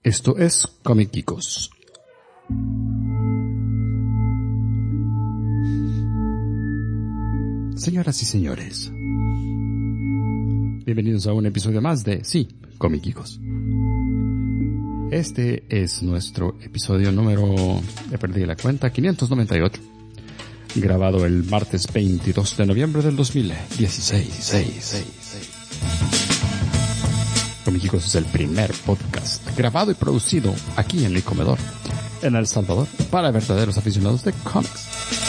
Esto es Comic Geekos. Señoras y señores, bienvenidos a un episodio más de Comic Geekos. Este es nuestro episodio número, ya perdí la cuenta, 598, grabado el martes 22 de noviembre del 2016. Comic Geekos es el primer podcast grabado y producido aquí en mi comedor, en El Salvador, para verdaderos aficionados de cómics.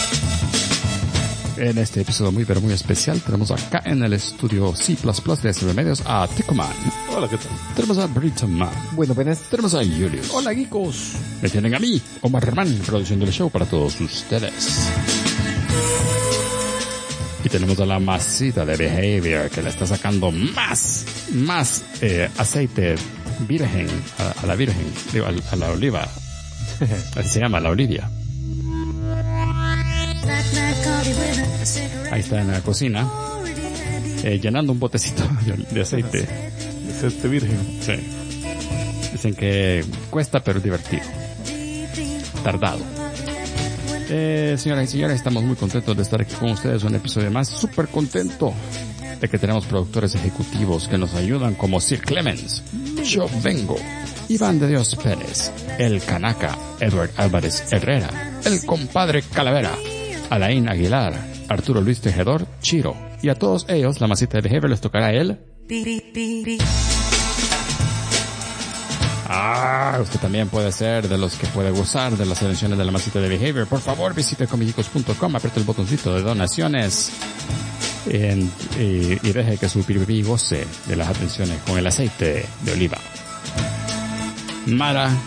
En este episodio muy pero muy especial tenemos acá en el estudio C++ de SB Medios a Ticoman. Hola, ¿qué tal? Tenemos a Brito Man. Buenas. Tenemos a Julius. Hola, geekos. Me tienen a mí, Omar Herman, produciendo el show para todos ustedes. Y tenemos a la masita de Behavior que le está sacando más aceite virgen a la virgen, digo, a la oliva. Así se llama, la olivia. Ahí está en la cocina, llenando un botecito de aceite. Aceite virgen. Sí. Dicen que cuesta pero es divertido. Tardado. Señoras y señores, estamos muy contentos de estar aquí con ustedes. Un episodio más. Súper contento de que tenemos productores ejecutivos que nos ayudan, como Sir Clemens, Yo Vengo, Iván de Dios Pérez, El Canaca, Edward Álvarez Herrera, El Compadre Calavera, Alain Aguilar, Arturo Luis Tejedor, Chiro. Y a todos ellos, la masita de Behavior les tocará el... Usted también puede ser de los que puede gozar de las selecciones de la masita de Behavior. Por favor, visite comicgeekos.com, apriete el botoncito de donaciones y deje que su pipipi goce de las atenciones con el aceite de oliva. Mara,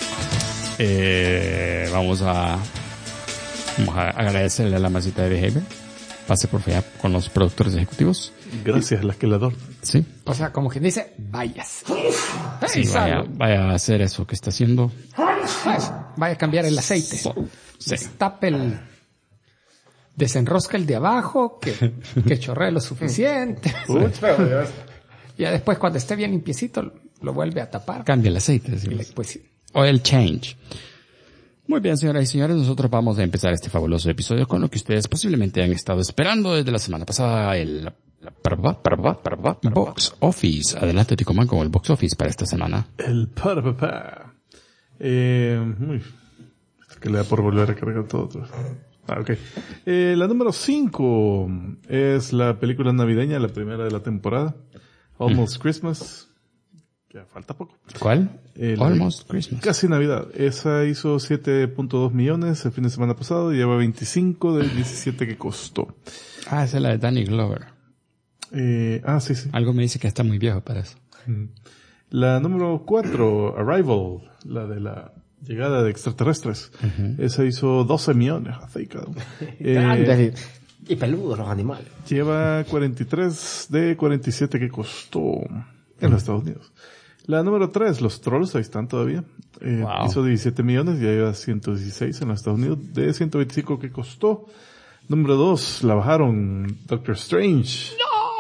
vamos a agradecerle a la masita de Behavior. Pase por allá con los productores ejecutivos. Gracias, la que la adoro. Sí. O sea, como quien dice, vayas. Sí, vaya a hacer eso que está haciendo. Vaya a cambiar el aceite. Sí. Destape desenrosca el de abajo, que chorree lo suficiente. Ya después, cuando esté bien limpiecito, lo vuelve a tapar. Cambia el aceite. ¿Sí? Pues, Oil change. Muy bien, señoras y señores, nosotros vamos a empezar este fabuloso episodio con lo que ustedes posiblemente han estado esperando desde la semana pasada, el Box Office. Adelante, Ticoman, con el Box Office para esta semana. El parapapá. Que le da por volver a cargar todo otra vez. Ok. La número 5 es la película navideña, la primera de la temporada. Almost Christmas. Ya falta poco. ¿Cuál? Almost Christmas. Casi Navidad. Esa hizo 7.2 millones el fin de semana pasado. Lleva 25 del 17 que costó. Esa es la de Danny Glover. Sí. Algo me dice que está muy viejo para eso. La número 4, Arrival. La de la llegada de extraterrestres. Esa hizo 12 millones. y peludos los animales. Lleva 43 de 47 que costó en los Estados Unidos. La número 3, los Trolls, ahí están todavía. Hizo 17 millones, ya lleva 116 en los Estados Unidos, de 125 que costó. Número 2, la bajaron, Doctor Strange.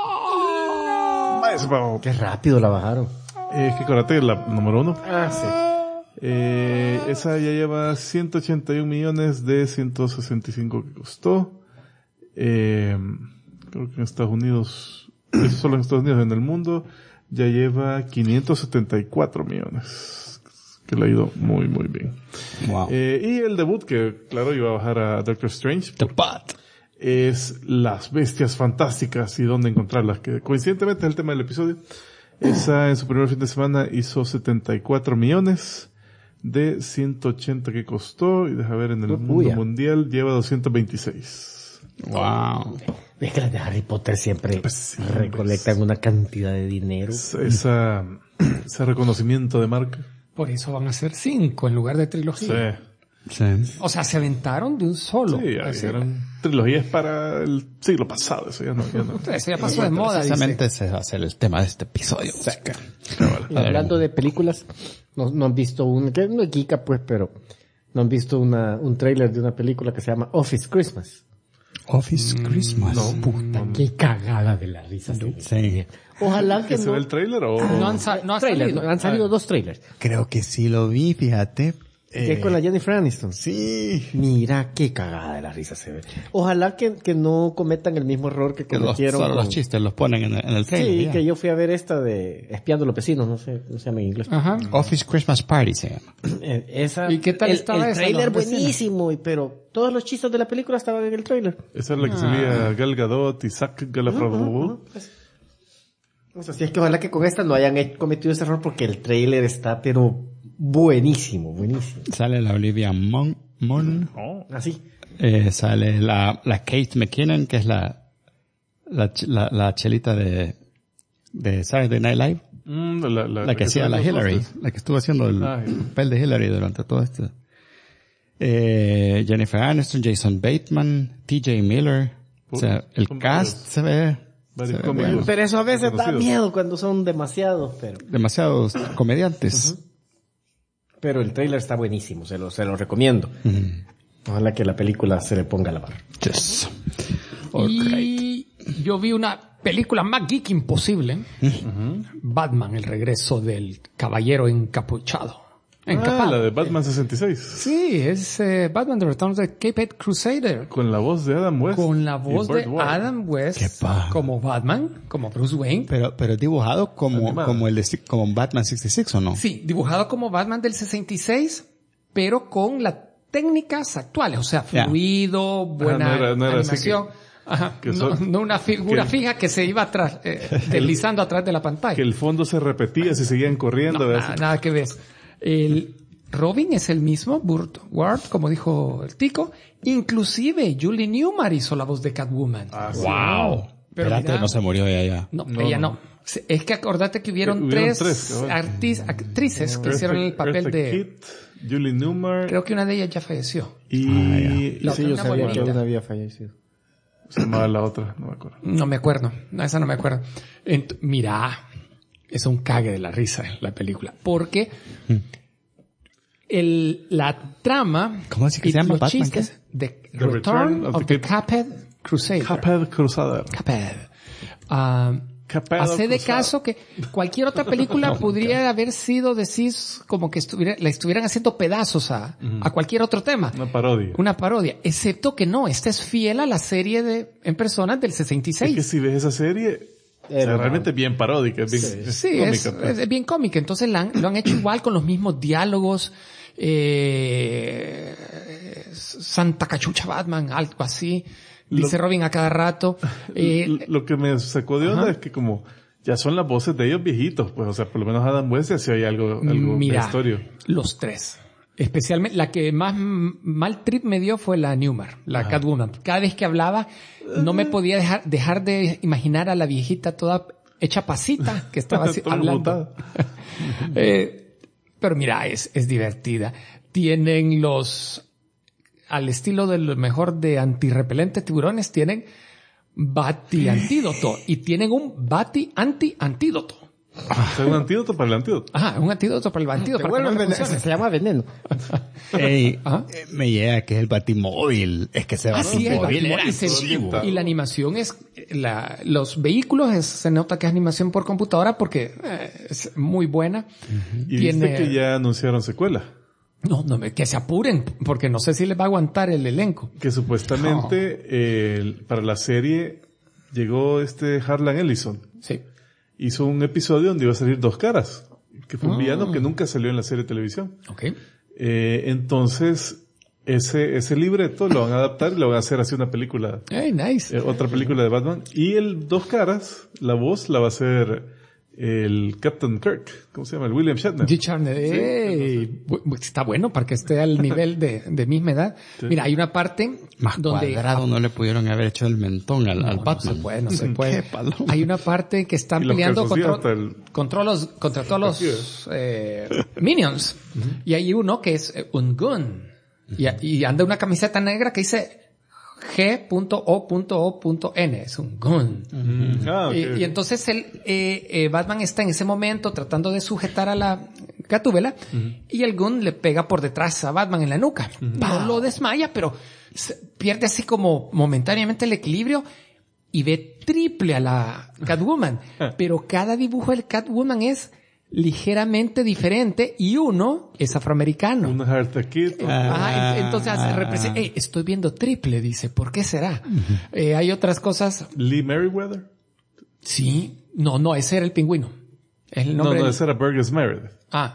¡No! Qué rápido la bajaron. Que acuérdate, la número 1. Sí. Esa ya lleva 181 millones de 165 que costó. Creo que en Estados Unidos, eso solo en Estados Unidos, en el mundo, ya lleva 574 millones, que le ha ido muy, muy bien. Wow. Y el debut, que claro iba a bajar a Doctor Strange, es Las Bestias Fantásticas y dónde encontrarlas, que coincidentemente es el tema del episodio. Esa en su primer fin de semana hizo 74 millones de 180 que costó, y deja ver, en el mundo mundial lleva 226. Wow. Es que las de Harry Potter siempre recolectan una cantidad de dinero. Ese reconocimiento de marca. Por eso van a ser 5 en lugar de trilogía. Sí. O sea, se aventaron de un solo. Sí, eran trilogías para el siglo pasado. Eso ya no. Eso ya pasó de moda. Precisamente ese va a ser el tema de este episodio. Y hablando de películas, no han visto que no es geeka pues, pero no han visto un tráiler de una película que se llama Office Christmas. Office Christmas. No. Puta, qué cagada de la risa. Sí. Ojalá que ¿Se no. ve el trailer o...? No han salido. Han salido 2 trailers. Creo que sí lo vi, fíjate. Que es con la Jennifer Aniston. Sí. Mira qué cagada de la risa se ve. Ojalá que no cometan el mismo error que Que cometieron solo con... los chistes los ponen en el trailer. Sí, ya. que yo fui a ver esta de Espiando los Vecinos, no sé cómo se llama en inglés. Ajá. Office Christmas Party se llama. Esa, ¿Y qué tal estaba el esa, trailer los vecinos? buenísimo, pero todos los chistes de la película estaban en el trailer. Esa es la que salía Gal Gadot y Zach Galifianakis. O sea, si es que ojalá que con esta no hayan cometido ese error porque el trailer está, pero buenísimo, buenísimo. Sale la Olivia Munn. Así. Sale la Kate McKinnon, que es la chelita de Saturday Night Live. La que hacía la Hillary. La que estuvo haciendo el papel de Hillary durante todo esto. Jennifer Aniston, Jason Bateman, TJ Miller. O sea, el cast se ve cómicos. Pero eso a veces da Reconocidos. miedo cuando son demasiados, pero... demasiados comediantes. Pero el trailer está buenísimo, se lo recomiendo. Ojalá que la película se le ponga a la barra. Yes. Y yo vi una película más geek imposible. Batman, el regreso del caballero encapuchado. Encapado. La de Batman 66. Sí, es Batman The Return of the Caped Crusader. Con la voz de Adam West. Con la voz y Burt de Ward. Adam West Qué paja. como Batman, como Bruce Wayne. Pero dibujado como Batman 66 o no? Sí, dibujado como Batman del 66, pero con las técnicas actuales, o sea, Ya. fluido, buena no era así animación. Ajá, que no, son- no una figura que- fija que se iba atrás, deslizando atrás de la pantalla. Que el fondo se repetía si seguían corriendo. No, ¿verdad? nada que ver. El Robin es el mismo, Burt Ward, como dijo el tico. Inclusive Julie Newmar hizo la voz de Catwoman. ¡Wow! Pero Espérate, mira- no se murió ella. No, ella no. Es que acordate que hubieron tres cabal. actrices que hicieron el papel Eartha de... Kitt, Julie Newmar Creo que una de ellas ya falleció. y La Sí, otra yo una sabía bonita. que una había fallecido. se llamaba la otra, no me acuerdo. No me acuerdo. No, esa no me acuerdo. Mira, es un cague de la risa la película. Porque la trama ¿Cómo así que y se llama? los Batman, chistes de Return of the Caped Crusader. Caped Crusader. Caped. Hace de caso que cualquier otra película podría haber sido, decís, como que la estuvieran haciendo pedazos a cualquier otro tema. Una parodia. Una parodia. Excepto que no, esta es fiel a la serie en personas del 66. Es que si ves esa serie, o sea, realmente es bien paródica, es bien Sí, cómica. pues. es bien cómica. Entonces lo han hecho igual con los mismos diálogos. Santa Cachucha Batman, algo así. Dice Robin a cada rato. Lo que me sacó de onda es que como ya son las voces de ellos viejitos, pues, o sea, por lo menos Adam West ya sí hay algo Mira, de historia. los tres. Especialmente, la que más mal trip me dio fue la Newmar, la Catwoman. Cada vez que hablaba, no me podía dejar de imaginar a la viejita toda hecha pasita que estaba así, Toda hablando. botada. Pero mira, es divertida. Tienen al estilo de lo mejor de antirrepelente tiburones, tienen bati-antídoto y tienen un bati-anti-antídoto. O sea, un antídoto para el antídoto. Ajá, un antídoto para el antídoto. Para que no le funcione. Se llama veneno. Ey, Ajá. me llega que es el Batimóvil. Es que se va Así es, era y la animación es, los vehículos se nota que es animación por computadora porque es muy buena. Y viste que ya anunciaron secuela. No, que se apuren, porque no sé si les va a aguantar el elenco. Que supuestamente para la serie llegó Harlan Ellison. Sí. Hizo un episodio donde iba a salir Dos Caras, que fue un villano que nunca salió en la serie de televisión. Ok. Entonces, ese libreto lo van a adaptar y lo van a hacer así una película, Hey, nice. otra película de Batman. Y el Dos Caras, la voz la va a hacer el Captain Kirk, ¿cómo se llama? El William Shatner. G. Charner, está bueno para que esté al nivel de misma edad. Sí. Mira, hay una parte más donde cuadrado no le pudieron haber hecho el mentón al Batman. No se puede. Hay una parte que están peleando contra todos los minions. Y hay uno que es un gun. Y anda una camiseta negra que dice G.O.O.N. Es un gun. Okay. Y entonces Batman está en ese momento tratando de sujetar a la Gatúbela y el gun le pega por detrás a Batman en la nuca. No lo desmaya, pero pierde así como momentáneamente el equilibrio y ve triple a la Catwoman. Pero cada dibujo del Catwoman es ligeramente diferente y uno es afroamericano. Un Eartha Kitt. Entonces representa, estoy viendo triple, dice, ¿por qué será? Hay otras cosas. Lee Merriweather. Sí, no, ese era el pingüino. Es el nombre. No, ese era Burgess Meredith.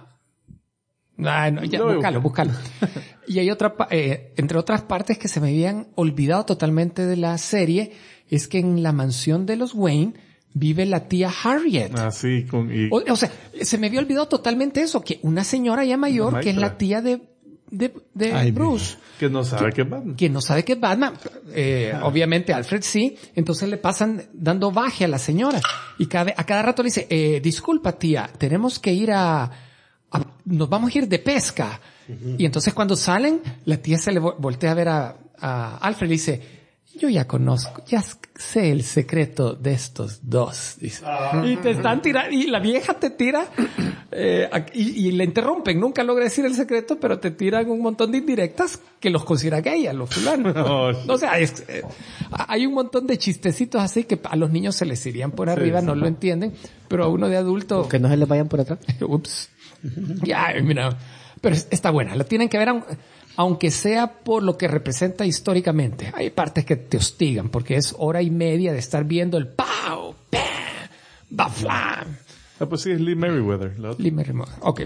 Búscalo. Y hay entre otras partes que se me habían olvidado totalmente de la serie, es que en la mansión de los Wayne vive la tía Harriet. Sí, o sea, se me había olvidado totalmente eso, que una señora ya mayor, que es la tía de Bruce. Que no sabe que es Batman. Que no sabe que es Batman. Obviamente Alfred sí. Entonces le pasan dando baje a la señora. Y a cada rato le dice, disculpa tía, tenemos que ir nos vamos a ir de pesca. Y entonces cuando salen, la tía se le voltea a ver a Alfred y le dice, yo ya sé el secreto de estos dos, dice. Y te están tirando, y la vieja te tira, y le interrumpen, nunca logra decir el secreto, pero te tiran un montón de indirectas que los considera gay a los fulanos. O sea, hay un montón de chistecitos así que a los niños se les irían por arriba, no lo entienden, pero a uno de adulto... Que no se les vayan por atrás. Ups. Mira, pero está buena, la tienen que ver aunque sea por lo que representa históricamente. Hay partes que te hostigan porque es hora y media de estar viendo el ¡pau! ¡Pam! ¡Baflam! Pues sí, es Lee Merriweather. Lee Merriweather. Ok.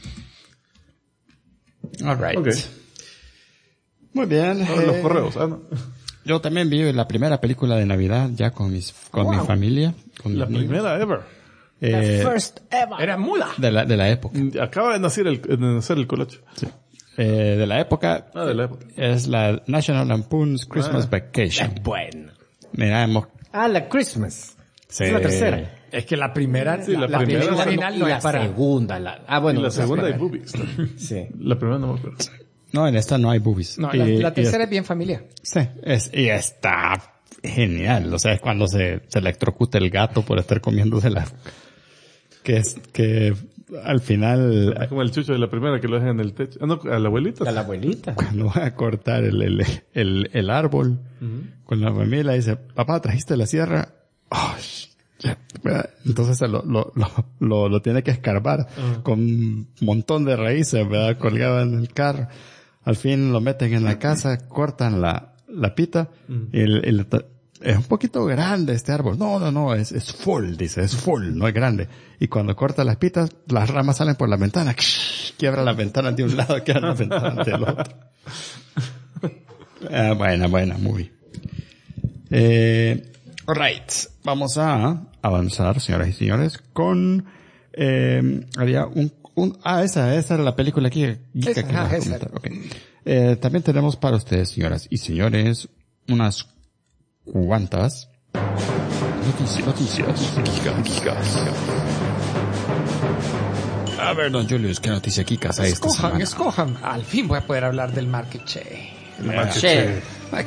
All right. Okay. Muy bien. Los correos. No. Yo también vi la primera película de Navidad ya con mi familia. Con La primera ever. The first ever. Era muda. De la época. Acaba de nacer el colocho. Sí. De la época. De la época. Es la National Lampoon's Christmas Vacation. Bueno. Mira, la Christmas. Sí. Es la tercera. Es que la primera, Sí, la la primera película es original no la es para... segunda. Y la segunda hay boobies. Sí. La primera no me acuerdo. No, en esta no hay boobies. No, la tercera es bien familiar. Sí, y está genial. O sea, es cuando se electrocuta el gato por estar comiéndose que al final... Es como el chucho de la primera que lo dejan en el techo. A la abuelita. A la abuelita. Cuando va a cortar el árbol con la familia, dice, papá, ¿trajiste la sierra? Oh, entonces lo tiene que escarbar con un montón de raíces, ¿verdad? Colgado en el carro. Al fin lo meten en la casa, cortan la pita y es un poquito grande este árbol. No, es full, dice, es full, no es grande. Y cuando corta las pitas, las ramas salen por la ventana, quiebra las ventanas de un lado, quiebra las ventanas del otro. Buena movie. Alright, vamos a avanzar, señoras y señores, con había esa era la película aquí. Esa. Okay. También tenemos para ustedes, señoras y señores, unas cuantas noticias. A ver, don Julius, ¿qué noticia Kikas hay esta semana? Escojan. Al fin voy a poder hablar del Marqueche. Marqueche.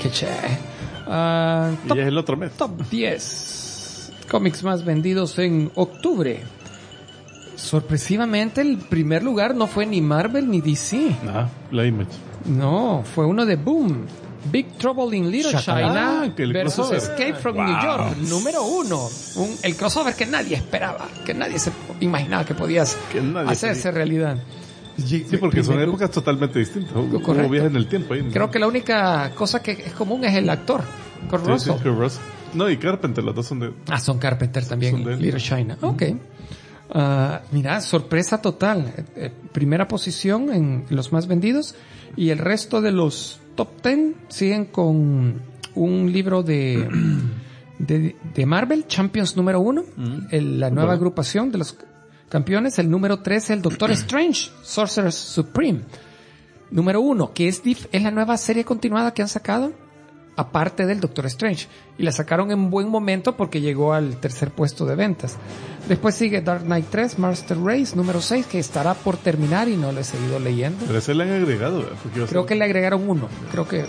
Y es el otro mes. Top 10 cómics más vendidos en octubre. Sorpresivamente, el primer lugar no fue ni Marvel ni DC. La Image. No, fue uno de Boom. Big Trouble in Little China que el versus crossover. Escape from New York, número 1. El crossover que nadie esperaba, que nadie se imaginaba que podías hacerse realidad. Sí, porque son épocas totalmente distintas. Hubo viajes en el tiempo ahí. Creo que la única cosa que es común es el actor, Kurt Russell. Sí, Kurt Russell. No, y Carpenter, los dos son de... Son Carpenter también, Son de él. Little China. Ok. Mira, sorpresa total. Primera posición en los más vendidos y el resto de los top 10 siguen con un libro de Marvel, Champions número 1, la nueva agrupación de los campeones. El número 3, el Doctor Strange, Sorcerer Supreme. Número 1, que es la nueva serie continuada que han sacado, aparte del Doctor Strange. Y la sacaron en buen momento porque llegó al tercer puesto de ventas. Después sigue Dark Knight 3, Master Race, número 6, que estará por terminar y no lo he seguido leyendo. Pero ese le han agregado, ¿verdad? Creo que le agregaron uno. Creo que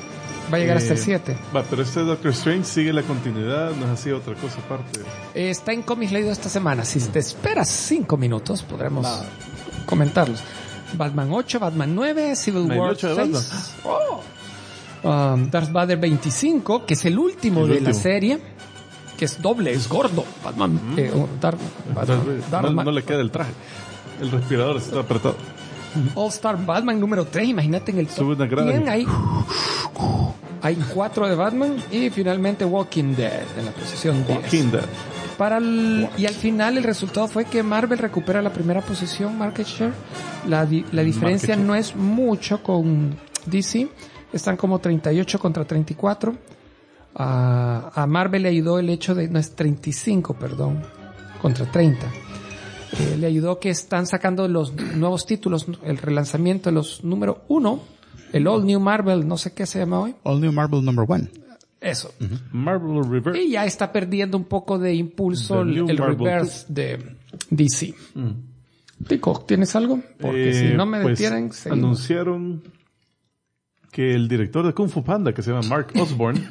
Va a llegar hasta el 7. Pero este Doctor Strange sigue la continuidad, no es así otra cosa aparte. Está en cómics leído esta semana. Si te esperas 5 minutos, podremos comentarlos. Batman 8, Batman 9, Civil War 6. Darth Vader 25, que es el último de la serie, que es doble, es gordo. Batman, no le queda el traje. El respirador está apretado. All Star Batman número 3, imagínate en el top 100 hay 4 de Batman y finalmente Walking Dead en la posición 10. Walking Dead. Y al final el resultado fue que Marvel recupera la primera posición, market share. La diferencia no es mucho con DC, están como 38 contra 34. A Marvel le ayudó el hecho de, no es 35, perdón, contra 30. Le ayudó que están sacando los nuevos títulos, el relanzamiento de los número 1, el All New Marvel, no sé qué se llama hoy. All New Marvel number 1. Eso. Marvel Reverse. Y ya está perdiendo un poco de impulso el reverse de DC. Tico, ¿tienes algo? Porque si no me detienen, anunciaron que el director de Kung Fu Panda, que se llama Mark Osborne,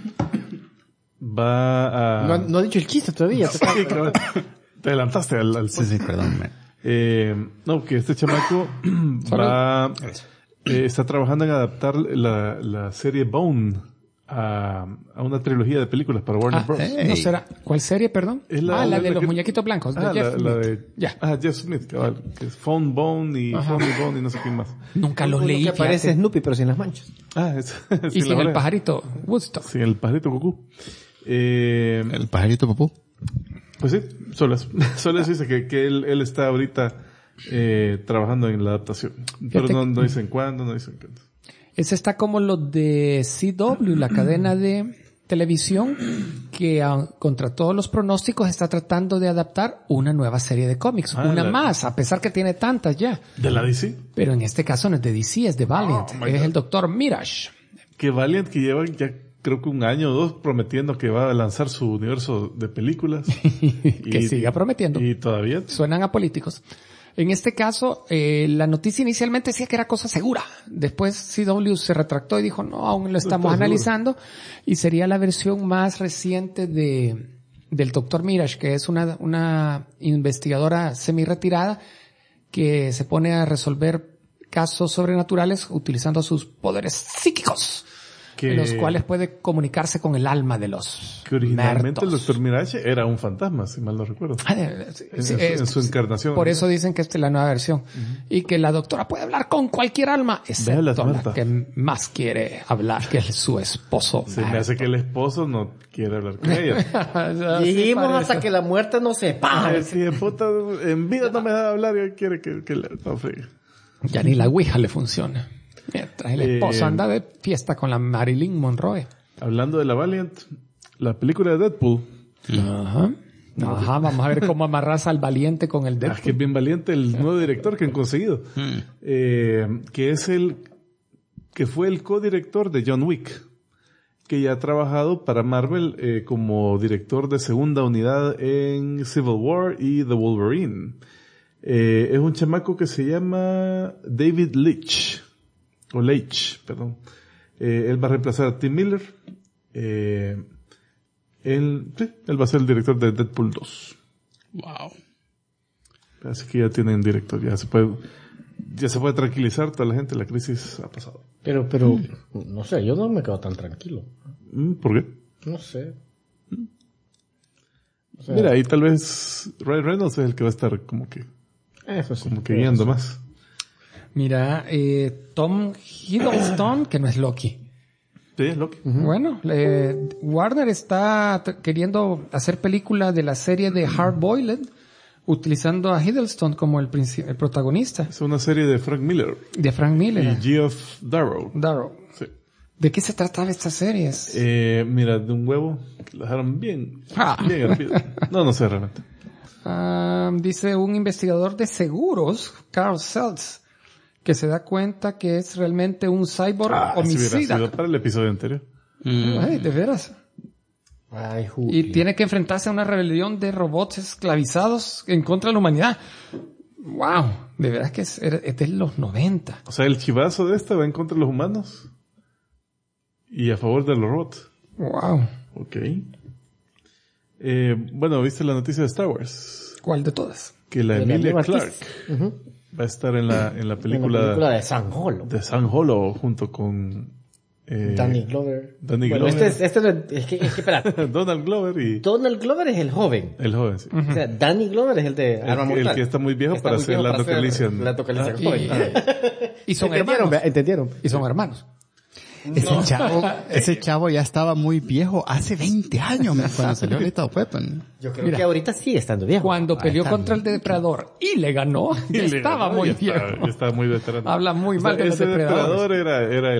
va a... No ha dicho el chiste todavía. Te adelantaste al... Sí, perdón. No, que este chamaco está trabajando en adaptar la serie Bone a una trilogía de películas para Warner Bros. ¿No será? ¿Cuál serie, perdón? Es la de los muñequitos blancos, de Jeff Smith. Jeff Smith, cabal, que es Phone Bone y Phony Bone y no sé quién más. Nunca los leí. Que aparece Snoopy, pero sin las manchas. Y sin el pajarito Woodstock. Sin el pajarito Cucú. El pajarito Popó. Pues sí, solo eso dice que él está ahorita trabajando en la adaptación. Pero no dicen cuándo, no dicen cuándo. Ese está como lo de CW, la cadena de televisión, que contra todos los pronósticos está tratando de adaptar una nueva serie de cómics. Más, a pesar que tiene tantas ya. ¿De la DC? Pero en este caso no es de DC, es de Valiant. Es el Dr. Mirage. Que Valiant, que lleva ya creo que 1 año o 2 prometiendo que va a lanzar su universo de películas. Que siga prometiendo. Y todavía. Suenan a políticos. En este caso, la noticia inicialmente decía que era cosa segura. Después CW se retractó y dijo, no, aún lo estamos analizando. Y sería la versión más reciente del Dr. Mirage, que es una investigadora semi-retirada que se pone a resolver casos sobrenaturales utilizando sus poderes psíquicos. En los cuales puede comunicarse con el alma de los que originalmente muertos. El Dr. Mirage era un fantasma, si mal no recuerdo. En su encarnación. Por eso dicen que esta es la nueva versión. Y que la doctora puede hablar con cualquier alma, excepto la que más quiere hablar, que es su esposo. Se me hace que el esposo no quiere hablar con ella. Dijimos hasta que la muerte no sepa. En vida no me da de hablar y quiere que le fregue. Ya ni la Ouija le funciona. Mientras el esposo anda de fiesta con la Marilyn Monroe. Hablando de la Valiant, la película de Deadpool. Ajá, vamos a ver cómo amarras al valiente con el Deadpool. Que es bien valiente el nuevo director que han conseguido. Que es que fue el codirector de John Wick. Que ya ha trabajado para Marvel como director de segunda unidad en Civil War y The Wolverine. Es un chamaco que se llama David Leitch. O Leitch, perdón. Él va a reemplazar a Tim Miller. Él va a ser el director de Deadpool 2. Wow. Así que ya tienen director. Ya se puede tranquilizar toda la gente. La crisis ha pasado. Pero, no sé, yo no me quedo tan tranquilo. ¿Por qué? No sé. O sea, mira, ahí tal vez Ryan Reynolds es el que va a estar como que guiando más. Mira, Tom Hiddleston, que no es Loki. Sí, es Loki. Bueno, Warner está queriendo hacer película de la serie de Hard Boiled, utilizando a Hiddleston como el protagonista. Es una serie de Frank Miller. Y Geoff Darrow. Sí. ¿De qué se trataba esta serie? Mira, de un huevo que lo dejaron bien hervido. No sé realmente. Dice un investigador de seguros, Carl Seltz, que se da cuenta que es realmente un cyborg homicida. Si hubiera sido para el episodio anterior. Ay, de veras. Ay, y tiene que enfrentarse a una rebelión de robots esclavizados en contra de la humanidad. Wow, de veras que es de los 90. O sea, el chivazo de esta va en contra de los humanos. y a favor de los robots. Wow. Ok. Bueno, ¿viste la noticia de Star Wars? ¿Cuál de todas? Que la De la Emilia nueva Clarke artista. va a estar en la película, En la película de San Holo. de San Holo junto con Danny Glover. Danny Bueno, Glover. es que espera. Donald Glover y Donald Glover es el joven. el joven, sí. O sea, Danny Glover es el de Arma Mortal. El que está muy viejo Está para muy hacer viejo Lando para hacer Calrissian. Lando Calrissian Y, joven. y son ¿Entendieron? hermanos. ¿Entendieron? Y son hermanos. Ese chavo ya estaba muy viejo hace 20 años cuando salió Lethal Weapon. Yo creo Mira. que ahorita sigue estando viejo. Cuando peleó está contra el depredador y le ganó, Y le estaba ganó, muy ya viejo. Ya estaba muy veterano. Habla muy mal de los ese depredadores. depredador era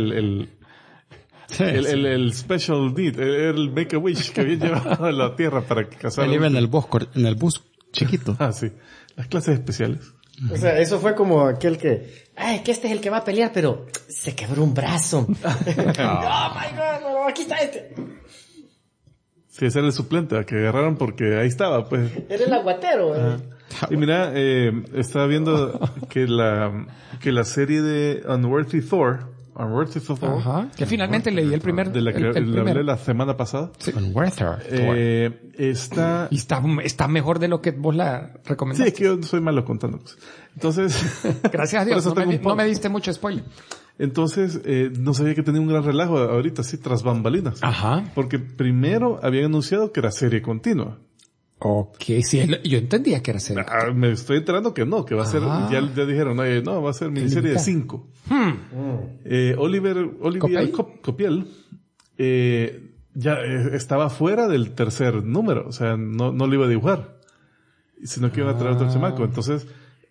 el special need, era el Make-A-Wish que había llevado a la Tierra para que cazara. Él iba en el bus chiquito. Ah, sí. Las clases especiales. O sea, eso fue como aquel que que este es el que va a pelear, pero se quebró un brazo. Oh my God, no, aquí está este. Sí, ese era el suplente que agarraron porque ahí estaba, pues. Era el aguatero. Y mira, estaba viendo que la serie de Unworthy Thor, Ajá. Que finalmente leí el primer. de la que el le hablé primero. la semana pasada, Con Werther. está... Y está mejor de lo que vos la Sí, recomendaste. es que yo soy malo contando cosas. Entonces... Gracias a por Dios. eso No tengo me, un podcast. no me diste mucho spoiler. Entonces, no sabía que tenía un gran relajo ahorita, sí, tras bambalinas. Ajá. Porque primero habían anunciado que era serie continua. Ok, sí, yo entendía que era serio. Me estoy enterando que no, que va a ser, Ah. ya dijeron, no, va a ser miniserie de 5. Olivier Copiel, ya estaba fuera del tercer número, o sea, no lo iba a dibujar, sino que iba a traer otro chamaco. Entonces,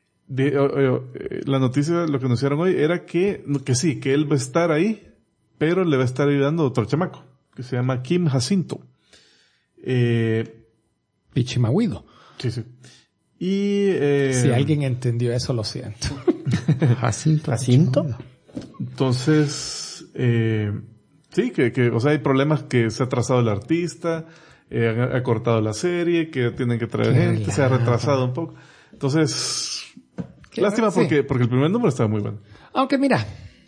la noticia, lo que anunciaron hoy era que sí, que él va a estar ahí, pero le va a estar ayudando otro chamaco, que se llama Kim Jacinto. Pichimahuido. Sí, sí. Y, Si alguien entendió eso, lo siento. ¿Jacinto? entonces, sí, que, o sea, hay problemas que se ha atrasado el artista, ha cortado la serie, que tienen que traer Qué gente, se ha relajo. retrasado un poco. Entonces, Qué lástima sí. porque el primer número estaba muy bueno. Aunque mira,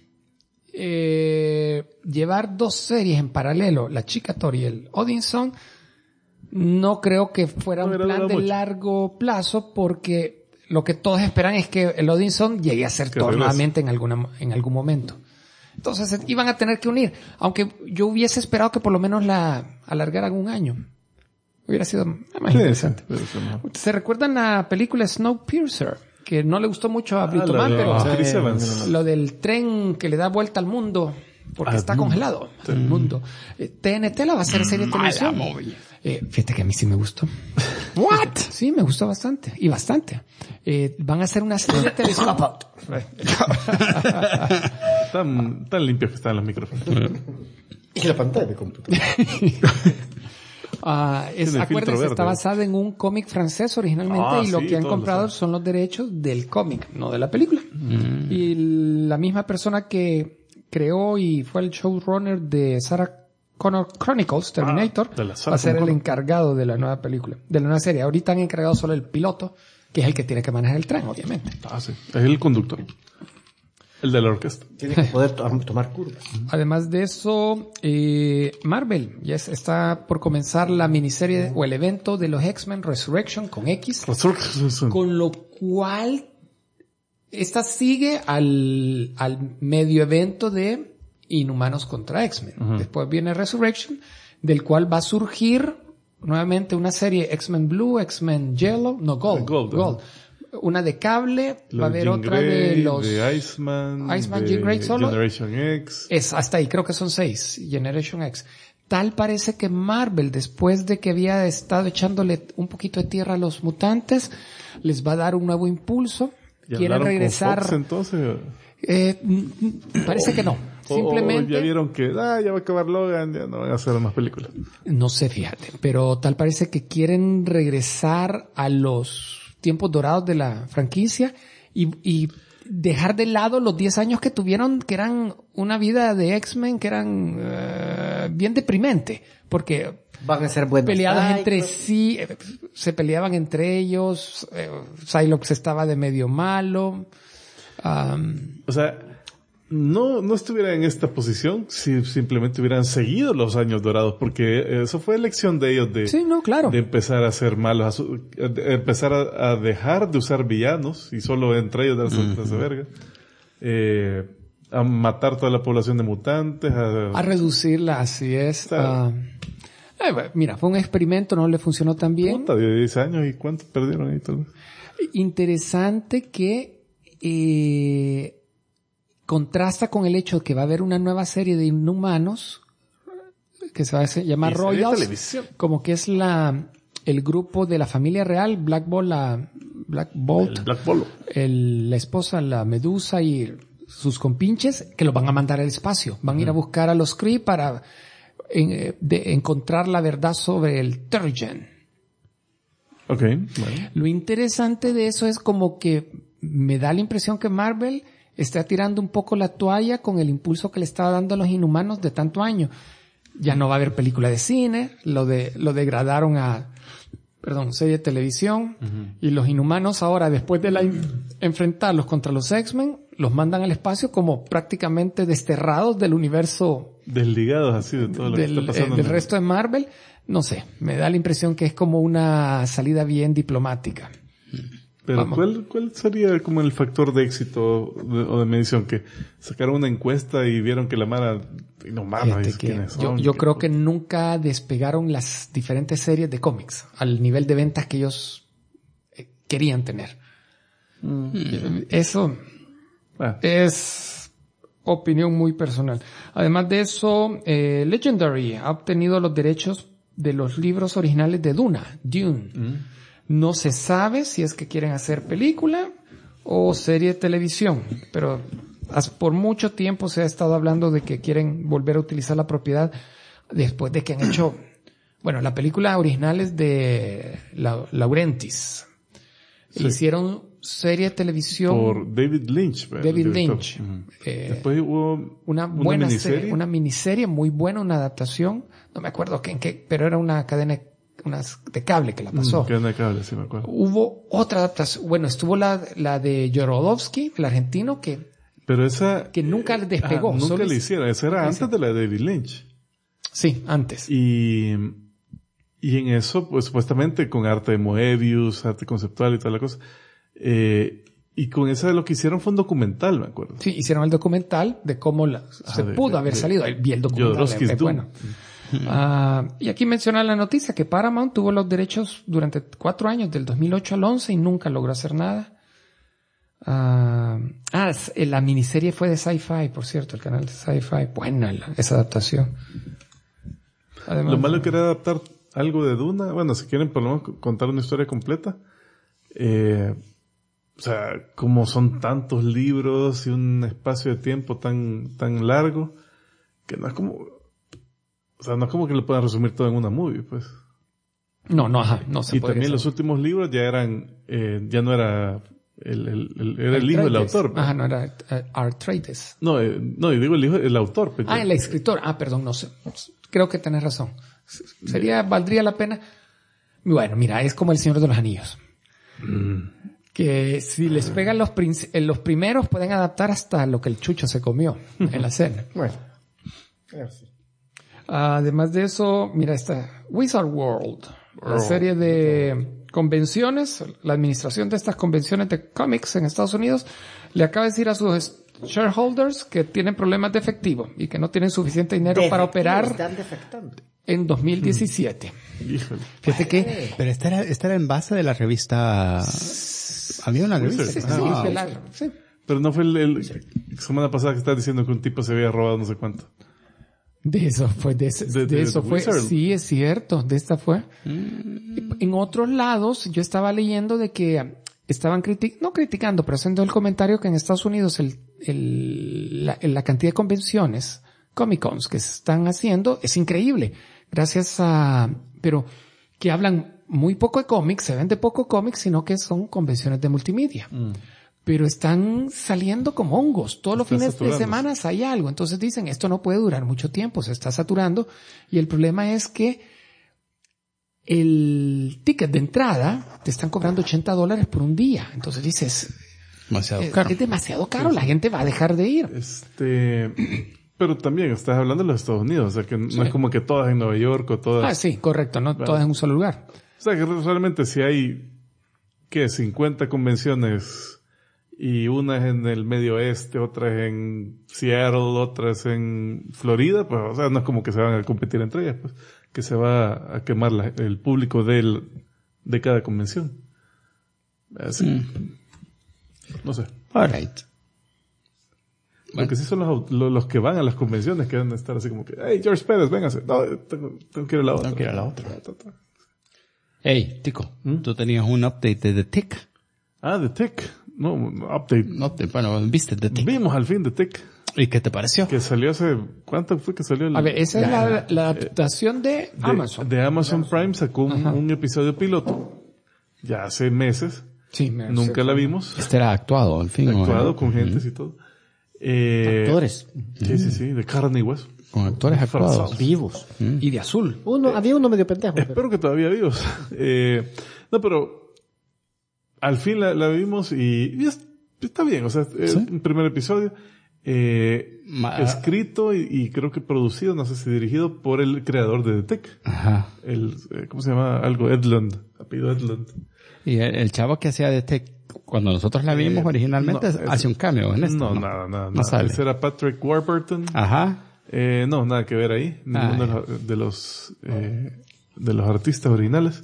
llevar dos series en paralelo, La Chica Thor y el Odinson, no creo que fuera No un hubiera plan durado de mucho. largo plazo, porque lo que todos esperan es que el Odinson llegue a ser Que Thor regrese. nuevamente en algún momento. Entonces iban a tener que unir, aunque yo hubiese esperado que por lo menos la alargaran un año. Hubiera sido más interesante. ¿Se recuerdan la película Snowpiercer? Que no le gustó mucho a Brito Man, pero Chris Evans. lo del tren que le da vuelta al mundo porque Al está mundo. congelado. El mundo. TNT la va a hacer serie de televisión. Fíjate que a mí sí me gustó. What? Sí, me gustó bastante. Y bastante. Van a hacer una serie de televisión. Tan limpios que están los micrófonos. Y la pantalla de computadora. Tiene filtro Acuérdense, verde. está basada en un cómic francés originalmente y lo sí, que han todos lo comprado saben. son los derechos del cómic, no de la película. Y la misma persona que creó y fue el showrunner de Sarah Connor Chronicles, Terminator, de la Sarah va a ser el Connor. encargado de la nueva película, de la nueva serie. Ahorita han encargado solo el piloto, que es el que tiene que manejar el tren, obviamente. Ah, sí. Es el conductor. El de la orquesta. Tiene que poder tomar curvas. Además de eso, Marvel ya está por comenzar la miniserie o el evento de los X-Men Resurrection con X, con lo cual esta sigue al medio evento de Inhumanos contra X-Men. Después viene Resurrection, del cual va a surgir nuevamente una serie X-Men Blue, X-Men Yellow, no Gold, Gold. Una de cable, Lo va a haber Jean otra Grey, de los... de Iceman, Iceman, de Jean Grey solo. Generation X. Es hasta ahí, creo que son 6, Generation X. Tal parece que Marvel, después de que había estado echándole un poquito de tierra a los mutantes, les va a dar un nuevo impulso. ¿Ya Quieren hablaron con regresar. Fox, entonces? Parece que no. Simplemente. Ya vieron que ya va a acabar Logan, ya no van a hacer más películas. No sé, fíjate. Pero tal parece que quieren regresar a los tiempos dorados de la franquicia y dejar de lado los 10 años que tuvieron, que eran una vida de X-Men, que eran bien deprimente. Porque Van a ser buenos. peleadas entre sí, se peleaban entre ellos, Psylocke estaba de medio malo. O sea, no estuviera en esta posición si simplemente hubieran seguido los años dorados, porque eso fue elección de ellos de, sí, no, claro, de empezar a ser malos, de empezar a dejar de usar villanos y solo entre ellos darse verga, a matar toda la población de mutantes, a reducirla, así es. Mira, fue un experimento, no le funcionó tan bien. Puta, de 10 años, ¿y cuántos perdieron ahí todo? Interesante que contrasta con el hecho de que va a haber una nueva serie de Inhumanos que se va a llamar Royals, como que es el grupo de la familia real, Black Bolt, la esposa, la Medusa y sus compinches, que los van a mandar al espacio. Van a ir a buscar a los Kree para encontrar la verdad sobre el Terrigen. Okay, bueno. Lo interesante de eso es como que me da la impresión que Marvel está tirando un poco la toalla con el impulso que le estaba dando a los Inhumanos de tanto año. Ya no va a haber película de cine, lo degradaron a, serie de televisión, y los Inhumanos ahora, después de enfrentarlos contra los X-Men, los mandan al espacio como prácticamente desterrados del universo. Desligados así de todo lo que está pasando. Del resto de Marvel. No sé, me da la impresión que es como una salida bien diplomática. Pero ¿cuál sería como el factor de éxito o de medición? Que sacaron una encuesta y vieron que la Mara, no mames, ¿quiénes son? Yo creo que nunca despegaron las diferentes series de cómics al nivel de ventas que ellos querían tener. Eso es opinión muy personal. Además de eso, Legendary ha obtenido los derechos de los libros originales de Dune. No se sabe si es que quieren hacer película o serie de televisión, pero por mucho tiempo se ha estado hablando de que quieren volver a utilizar la propiedad después de que han hecho, la película original es de Laurentiis. Sí. Hicieron serie de televisión por David Lynch. Después hubo una buena miniserie. Una miniserie muy buena, una adaptación. No me acuerdo en qué, pero era una cadena de cable que la pasó. Cadena de cable, sí me acuerdo. Hubo otra adaptación. Estuvo la de Jodorowsky, el argentino, pero esa que nunca despegó. Nunca le hicieron. Esa era antes de la de David Lynch. Sí, antes. Y en eso, pues supuestamente con arte de Moebius, arte conceptual y toda la cosa. Y con esa lo que hicieron fue un documental, me acuerdo. Sí, hicieron el documental de cómo se pudo haber salido. Vi el documental. Es bueno. Y aquí menciona la noticia que Paramount tuvo los derechos durante 4 años, del 2008 al 11, y nunca logró hacer nada. La miniserie fue de Sci-Fi, por cierto, el canal de Sci-Fi. Buena esa adaptación. Además, lo malo que era adaptar algo de Duna. Bueno, si quieren por lo menos contar una historia completa. O sea, como son tantos libros y un espacio de tiempo tan largo, que no es como, no es como que lo puedan resumir todo en una movie, pues. No se y puede. Y también los últimos libros ya eran, ya no era era el hijo del autor. Pues. No era Arthritis. No, y digo el autor. Pues, el escritor. Perdón, no sé. Creo que tenés razón. Valdría la pena. Bueno, mira, es como El Señor de los Anillos. Que si les pegan los primeros, pueden adaptar hasta lo que el chucho se comió en la cena. Bueno. Además de eso, mira esta Wizard World, la serie de convenciones, la administración de estas convenciones de cómics en Estados Unidos, le acaba de decir a sus shareholders que tienen problemas de efectivo y que no tienen suficiente dinero para operar en 2017. Híjole. Fíjate que... Pero esta era en base de la revista... Había una revista. Sí. Pero no fue la semana pasada que estabas diciendo que un tipo se había robado no sé cuánto. De eso fue. Sí, es cierto. De esta fue. En otros lados, yo estaba leyendo de que estaban no criticando, pero haciendo el comentario que en Estados Unidos la cantidad de convenciones, Comic-Cons que se están haciendo es increíble. Pero que hablan muy poco de cómics, se vende poco cómics, sino que son convenciones de multimedia. Pero están saliendo como hongos. Todos los fines de semana hay algo. Entonces dicen, esto no puede durar mucho tiempo, se está saturando. Y el problema es que el ticket de entrada te están cobrando $80 por un día. Entonces dices, Demasiado caro. Es demasiado caro, la gente va a dejar de ir. Pero también estás hablando de los Estados Unidos, o sea que no es como que todas en Nueva York o todas... Sí, correcto, no todas en un solo lugar. O sea que realmente si hay, 50 convenciones y una es en el medio oeste, otra es en Seattle, otra es en Florida, pues, o sea, no es como que se van a competir entre ellas, pues, que se va a quemar el público de cada convención. Así. No sé. All right. Lo que sí son los que van a las convenciones que van a estar así como que, hey, George Pérez, véngase. No, tengo que ir a la otra. Tengo que ir a la otra. Hey, Tico, tú tenías un update de The Tick. The Tick. No, update. Bueno, viste The Tick. Vimos al fin The Tick. ¿Y qué te pareció? Que salió hace... ¿Cuánto fue que salió? A ver, esa es la adaptación de Amazon. De Amazon Prime sacó un episodio piloto. Ya hace meses. Sí, nunca la vimos. Este era actuado, al fin. Actuado con gentes y todo. Actores. Sí, de carne y hueso. Con actores actuados. Vivos. Y de azul. Había uno medio pendejo. Espero que todavía vivos. No, pero al fin la vimos y está bien. O sea, es un primer episodio. Escrito y creo que producido, no sé si dirigido por el creador de The Tick. Ajá. ¿Cómo se llama? Algo Edlund. Apellido Edlund. Y el chavo que hacía The Tick, cuando nosotros la vimos originalmente, hace un cameo en esto. No, nada. No sale. Ese era Patrick Warburton. Ajá. No, nada que ver ahí. Ninguno de los artistas originales.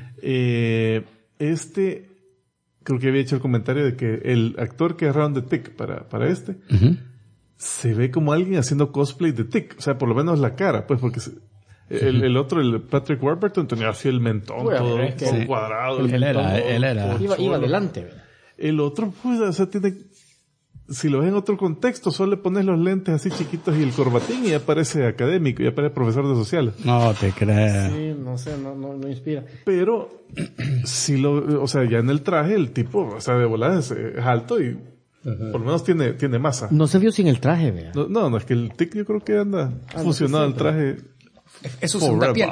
Creo que había hecho el comentario de que el actor que agarraron de Tick para se ve como alguien haciendo cosplay de Tick. O sea, por lo menos la cara, pues, porque el otro, el Patrick Warburton, tenía así el mentón todo cuadrado. Él era. Iba adelante, ¿verdad? El otro, pues, o sea, si lo ves en otro contexto, solo le pones los lentes así chiquitos y el corbatín y ya parece académico, ya parece profesor de sociales. No te creas. Sí, no sé, no inspira. Pero, o sea, ya en el traje el tipo, o sea, de volada es alto y por lo menos tiene masa. No se vio sin el traje, ¿verdad? No, es que el Tick yo creo que anda fusionado al traje. Es su segunda piel.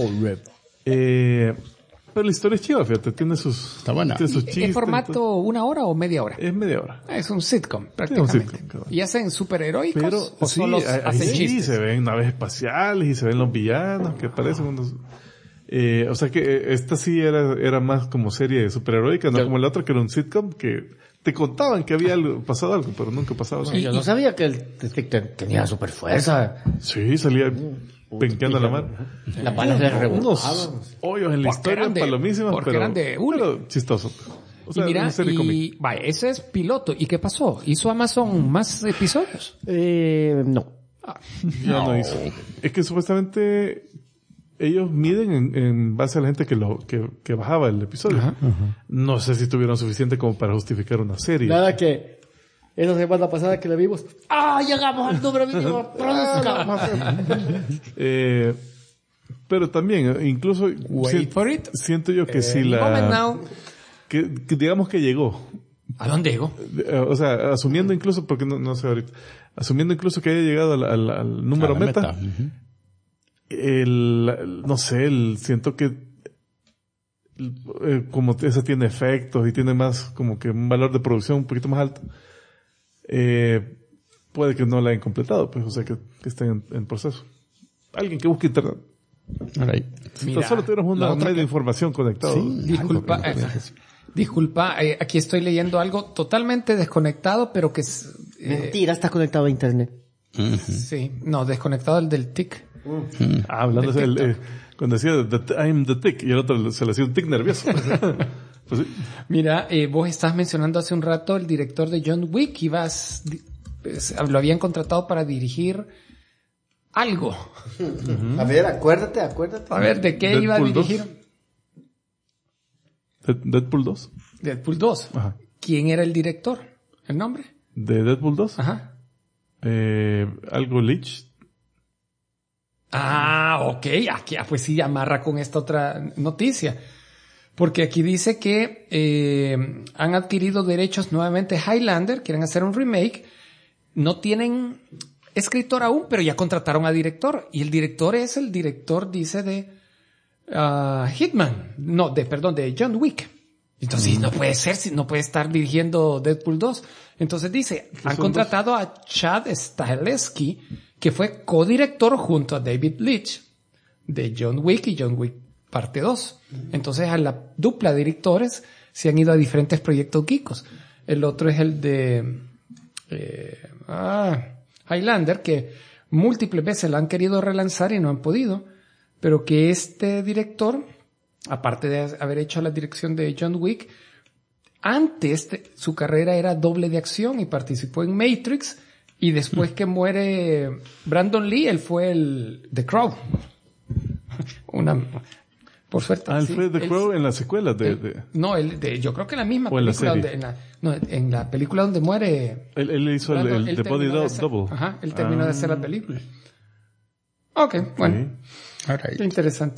Pero la historia es chiva, fíjate, tiene sus chistes. ¿En formato 1 hora o media hora? Es media hora. Es un sitcom, prácticamente. ¿Y hacen superheroicos pero o solo hacen chistes? Sí, se ven naves espaciales y se ven los villanos que parecen unos... o sea que esta sí era más como serie superheroica, no como la otra que era un sitcom que te contaban que había pasado algo, pero nunca pasaba nada. Yo no sabía que el tenía super fuerza. Sí, salía penqueando la mar. Las balas le rebotaban. Unos hoyos en la historia, palomísimas, pero eran de hule. Pero chistoso. O sea, y mira, una serie cómica. Vaya, ese es piloto. ¿Y qué pasó? ¿Hizo Amazon más episodios? No. Ya no hizo. Es que supuestamente ellos miden en base a la gente que bajaba el episodio. No sé si tuvieron suficiente como para justificar una serie. Nada que esa semana pasada que la vimos. Llegamos al número mínimo. Pero también, incluso siento yo que si que digamos que llegó. ¿A dónde llegó? O sea, asumiendo incluso, porque no sé ahorita, asumiendo incluso que haya llegado al número meta. No sé, siento que como esa tiene efectos y tiene más como que un valor de producción un poquito más alto, puede que no la hayan completado, pues, o sea que estén en proceso. Alguien que busque internet. Right. Mira, solo tuviéramos una media de información conectada. Sí, disculpa, aquí estoy leyendo algo totalmente desconectado, pero que es... Mentira, estás conectado a internet. Sí, no, desconectado el del tic. Hablando cuando decía I'm the tick y el otro se le hacía un tic nervioso. Pues sí. Mira, vos estás mencionando hace un rato el director de John Wick, lo habían contratado para dirigir algo. A ver, acuérdate. A ver, ¿de qué iba a dirigir? Deadpool 2. Deadpool 2. Ajá. ¿Quién era el director? ¿El nombre? ¿De Deadpool 2? Ajá. Algo Leach. Ok. Aquí, pues sí, amarra con esta otra noticia. Porque aquí dice que han adquirido derechos nuevamente Highlander, quieren hacer un remake. No tienen escritor aún, pero ya contrataron a director. Y el director es dice de Hitman. No, de John Wick. Entonces no puede ser, no puede estar dirigiendo Deadpool 2. Entonces dice, han contratado a Chad Stahelski, que fue codirector junto a David Leitch de John Wick y John Wick parte 2. Entonces a la dupla de directores se han ido a diferentes proyectos geekos. El otro es el de Highlander, que múltiples veces la han querido relanzar y no han podido, pero que este director, aparte de haber hecho la dirección de John Wick, antes su carrera era doble de acción y participó en Matrix, y después que muere Brandon Lee, él fue el The Crow. Por suerte. Él fue The Crow en la secuela No, yo creo que en la misma película en la película donde muere. Él hizo el The Body Double. Ajá, él terminó de hacer la película. Ok, bueno. Alright. Qué interesante.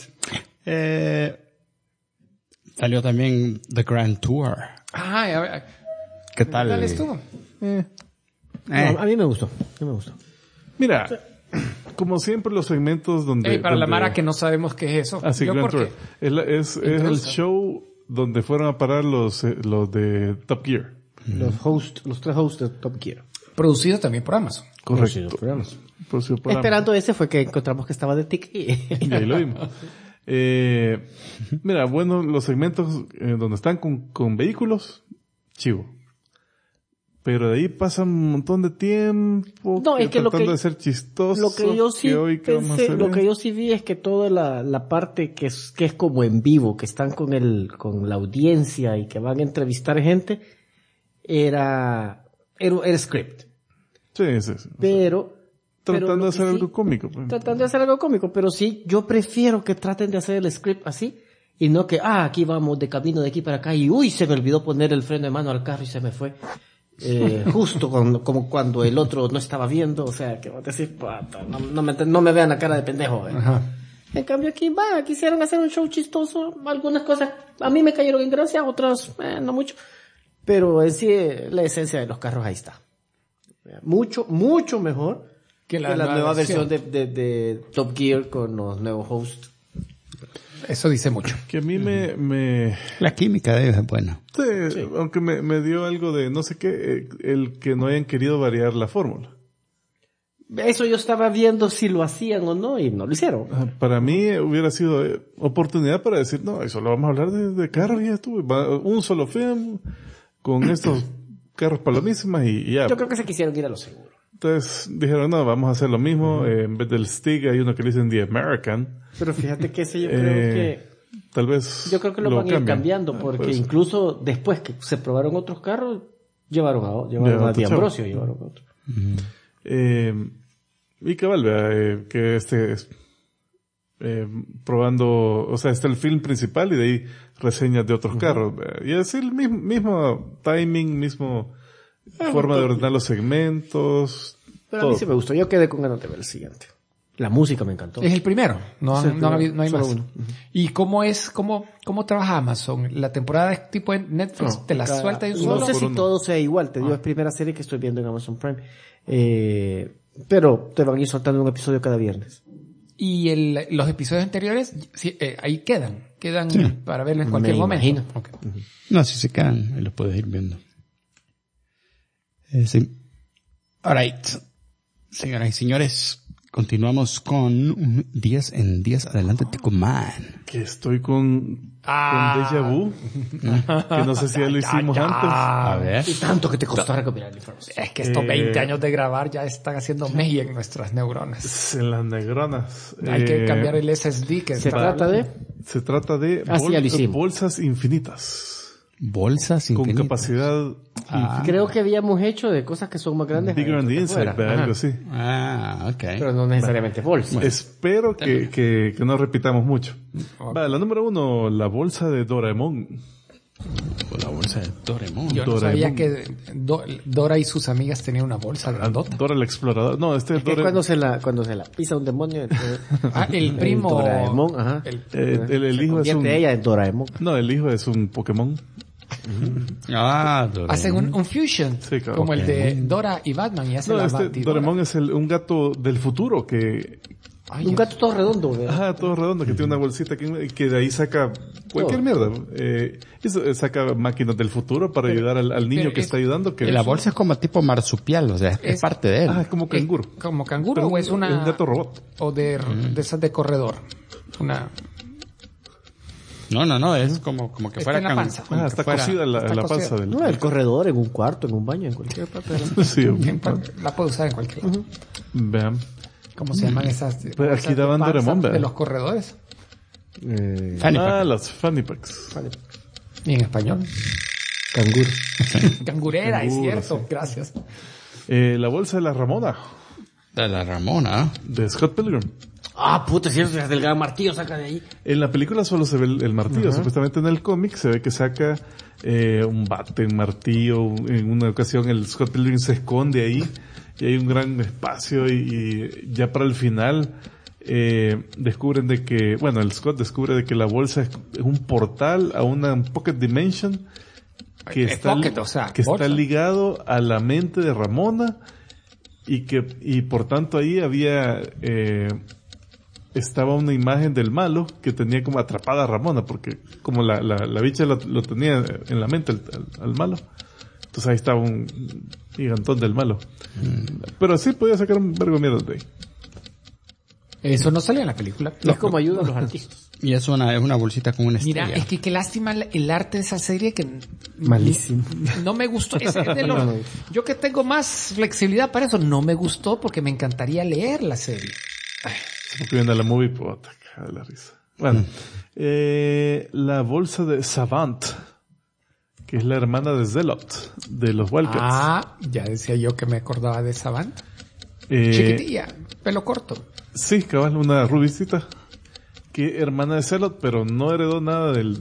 Salió también The Grand Tour. A ver. ¿Qué tal? ¿Qué tal estuvo? No, a mí me gustó. Mira, como siempre los segmentos donde... para la Mara que no sabemos qué es eso. Así, Grand Tour. Es el show donde fueron a parar los de Top Gear. Los 3 hosts de Top Gear. Producido también por Amazon. Correcto. Producido por Esperando ese fue que encontramos que estaba de tic y ahí lo vimos. Mira, bueno, los segmentos donde están con vehículos, chivo. Pero de ahí pasa un montón de tiempo tratando de ser chistoso. Lo que yo sí pensé, lo que yo sí vi es que toda la parte que es como en vivo, que están con la audiencia y que van a entrevistar gente, era script. Sí. Pero tratando de hacer algo cómico. Tratando de hacer algo cómico, pero sí, yo prefiero que traten de hacer el script así y no que, aquí vamos de camino de aquí para acá y se me olvidó poner el freno de mano al carro y se me fue. Justo como cuando el otro no estaba viendo, o sea, que vos decís, no me vean la cara de pendejo. Ajá. En cambio aquí quisieron hacer un show chistoso, algunas cosas a mí me cayeron en gracia, otras no mucho, pero en sí la esencia de los carros ahí está. Mucho, mucho mejor que la nueva versión de Top Gear con los nuevos hosts. Eso dice mucho. Que a mí La química de ellos es buena. Sí. Aunque me dio algo de no sé qué, el que no hayan querido variar la fórmula. Eso yo estaba viendo si lo hacían o no y no lo hicieron. Para mí hubiera sido oportunidad para decir, no, solo vamos a hablar de carros y ya estuvo. Un solo film con estos carros palomísimas y ya. Yo creo que se quisieron ir a lo seguro. Entonces dijeron, no, vamos a hacer lo mismo. En vez del Stig hay uno que le dicen The American. Pero fíjate que ese yo creo que... Tal vez yo creo que lo van a ir cambiando, porque incluso después que se probaron otros carros, llevaron a Di Ambrosio, llevaron a otro. Y cabal, vea, que probando, o sea, está el film principal y de ahí reseñas de otros carros. Y es el mismo timing, mismo forma de ordenar los segmentos. Pero todo. A mí sí me gustó. Yo quedé con ganas de ver el siguiente. La música me encantó. Es el primero. No hay más. Uno. ¿Y cómo trabaja Amazon? ¿La temporada es tipo en Netflix? ¿Te la suelta de un solo? No sé si todo sea igual. Te digo, es primera serie que estoy viendo en Amazon Prime. Pero te van a ir soltando un episodio cada viernes. ¿Y los episodios anteriores ahí quedan para verlo en cualquier momento? Okay. No, si se quedan, ahí los puedes ir viendo. Sí. Alright. Señoras y señores, continuamos con 10 en 10. Adelante, Ticoman. Que estoy con déjà vu. Que no sé si ya lo hicimos antes. A ver. Y tanto que te costó recopilar la información. Es que estos 20 años de grabar ya están haciendo mella en nuestras neuronas. En las neuronas. Hay que cambiar el SSD. Se trata de bolsas infinitas. Bolsas infinitas. Con capacidad... Creo que habíamos hecho de cosas que son más grandes. Bigger on the inside, algo así. Ok. Pero no necesariamente bolsas. Bueno, espero que no repitamos mucho. Va, la número 1, la bolsa de Doraemon. La bolsa de Doraemon. Yo no sabía que Dora y sus amigas tenían una bolsa grandota. Dora el explorador. No, es cuando se la pisa un demonio. El primo. Doraemon, ajá. El hijo es ella en Doraemon. No, el hijo es un Pokémon. Doraemon. Hacen un fusion, sí, claro, como el de Dora y Batman, y hacen Doraemon es un gato del futuro que Un gato todo redondo, ¿verdad? Ajá, todo redondo, que tiene una bolsita que de ahí saca cualquier mierda. Eso saca máquinas del futuro para ayudar al niño que está ayudando. Que la bolsa es como tipo marsupial, o sea, es parte de él. Ah, es como canguro. Como canguro, pero o es una... Es un gato robot. O de esas de corredor. Una... No, es como que fuera en la panza. Está cosida la panza del... No, el corredor, en un cuarto, en un baño, en cualquier parte de la... Sí. La puede usar en cualquier lado. Vean. ¿Cómo se llaman esas? Pues aquí daban Doraemon, de los corredores. Las Fanny Packs. ¿Y en español? Canguro. Cangurera, es Canguro, cierto. sí. Gracias. La bolsa de la Ramona. De la Ramona. De Scott Pilgrim. Ah, puta, es cierto, el gran martillo saca de ahí. En la película solo se ve el martillo. Supuestamente en el cómic se ve que saca un bate, un martillo. En una ocasión el Scott Pilgrim se esconde ahí y hay un gran espacio y ya para el final descubren de que, bueno, el Scott descubre de que la bolsa es un portal a una pocket dimension que está ligado a la mente de Ramona y por tanto ahí había estaba una imagen del malo que tenía como atrapada a Ramona, porque como la bicha lo tenía en la mente al malo. Entonces ahí estaba un gigantón del malo. Pero sí podía sacar un vergo de mierda de ahí. Eso no sale en la película. Es como ayuda a los artistas. Y es una bolsita con una estrella. Mira, es que qué lástima el arte de esa serie que... Malísimo. No me gustó. Es de los, yo que tengo más flexibilidad para eso, no me gustó porque me encantaría leer la serie. Porque viene la movie, puta, caga de la risa. Bueno, la bolsa de Savant, que es la hermana de Zelot, de los Wildcats. Ah, ya decía yo que me acordaba de Savant. Chiquitilla, pelo corto. Sí, cabal, una rubicita, que hermana de Zelot, pero no heredó nada del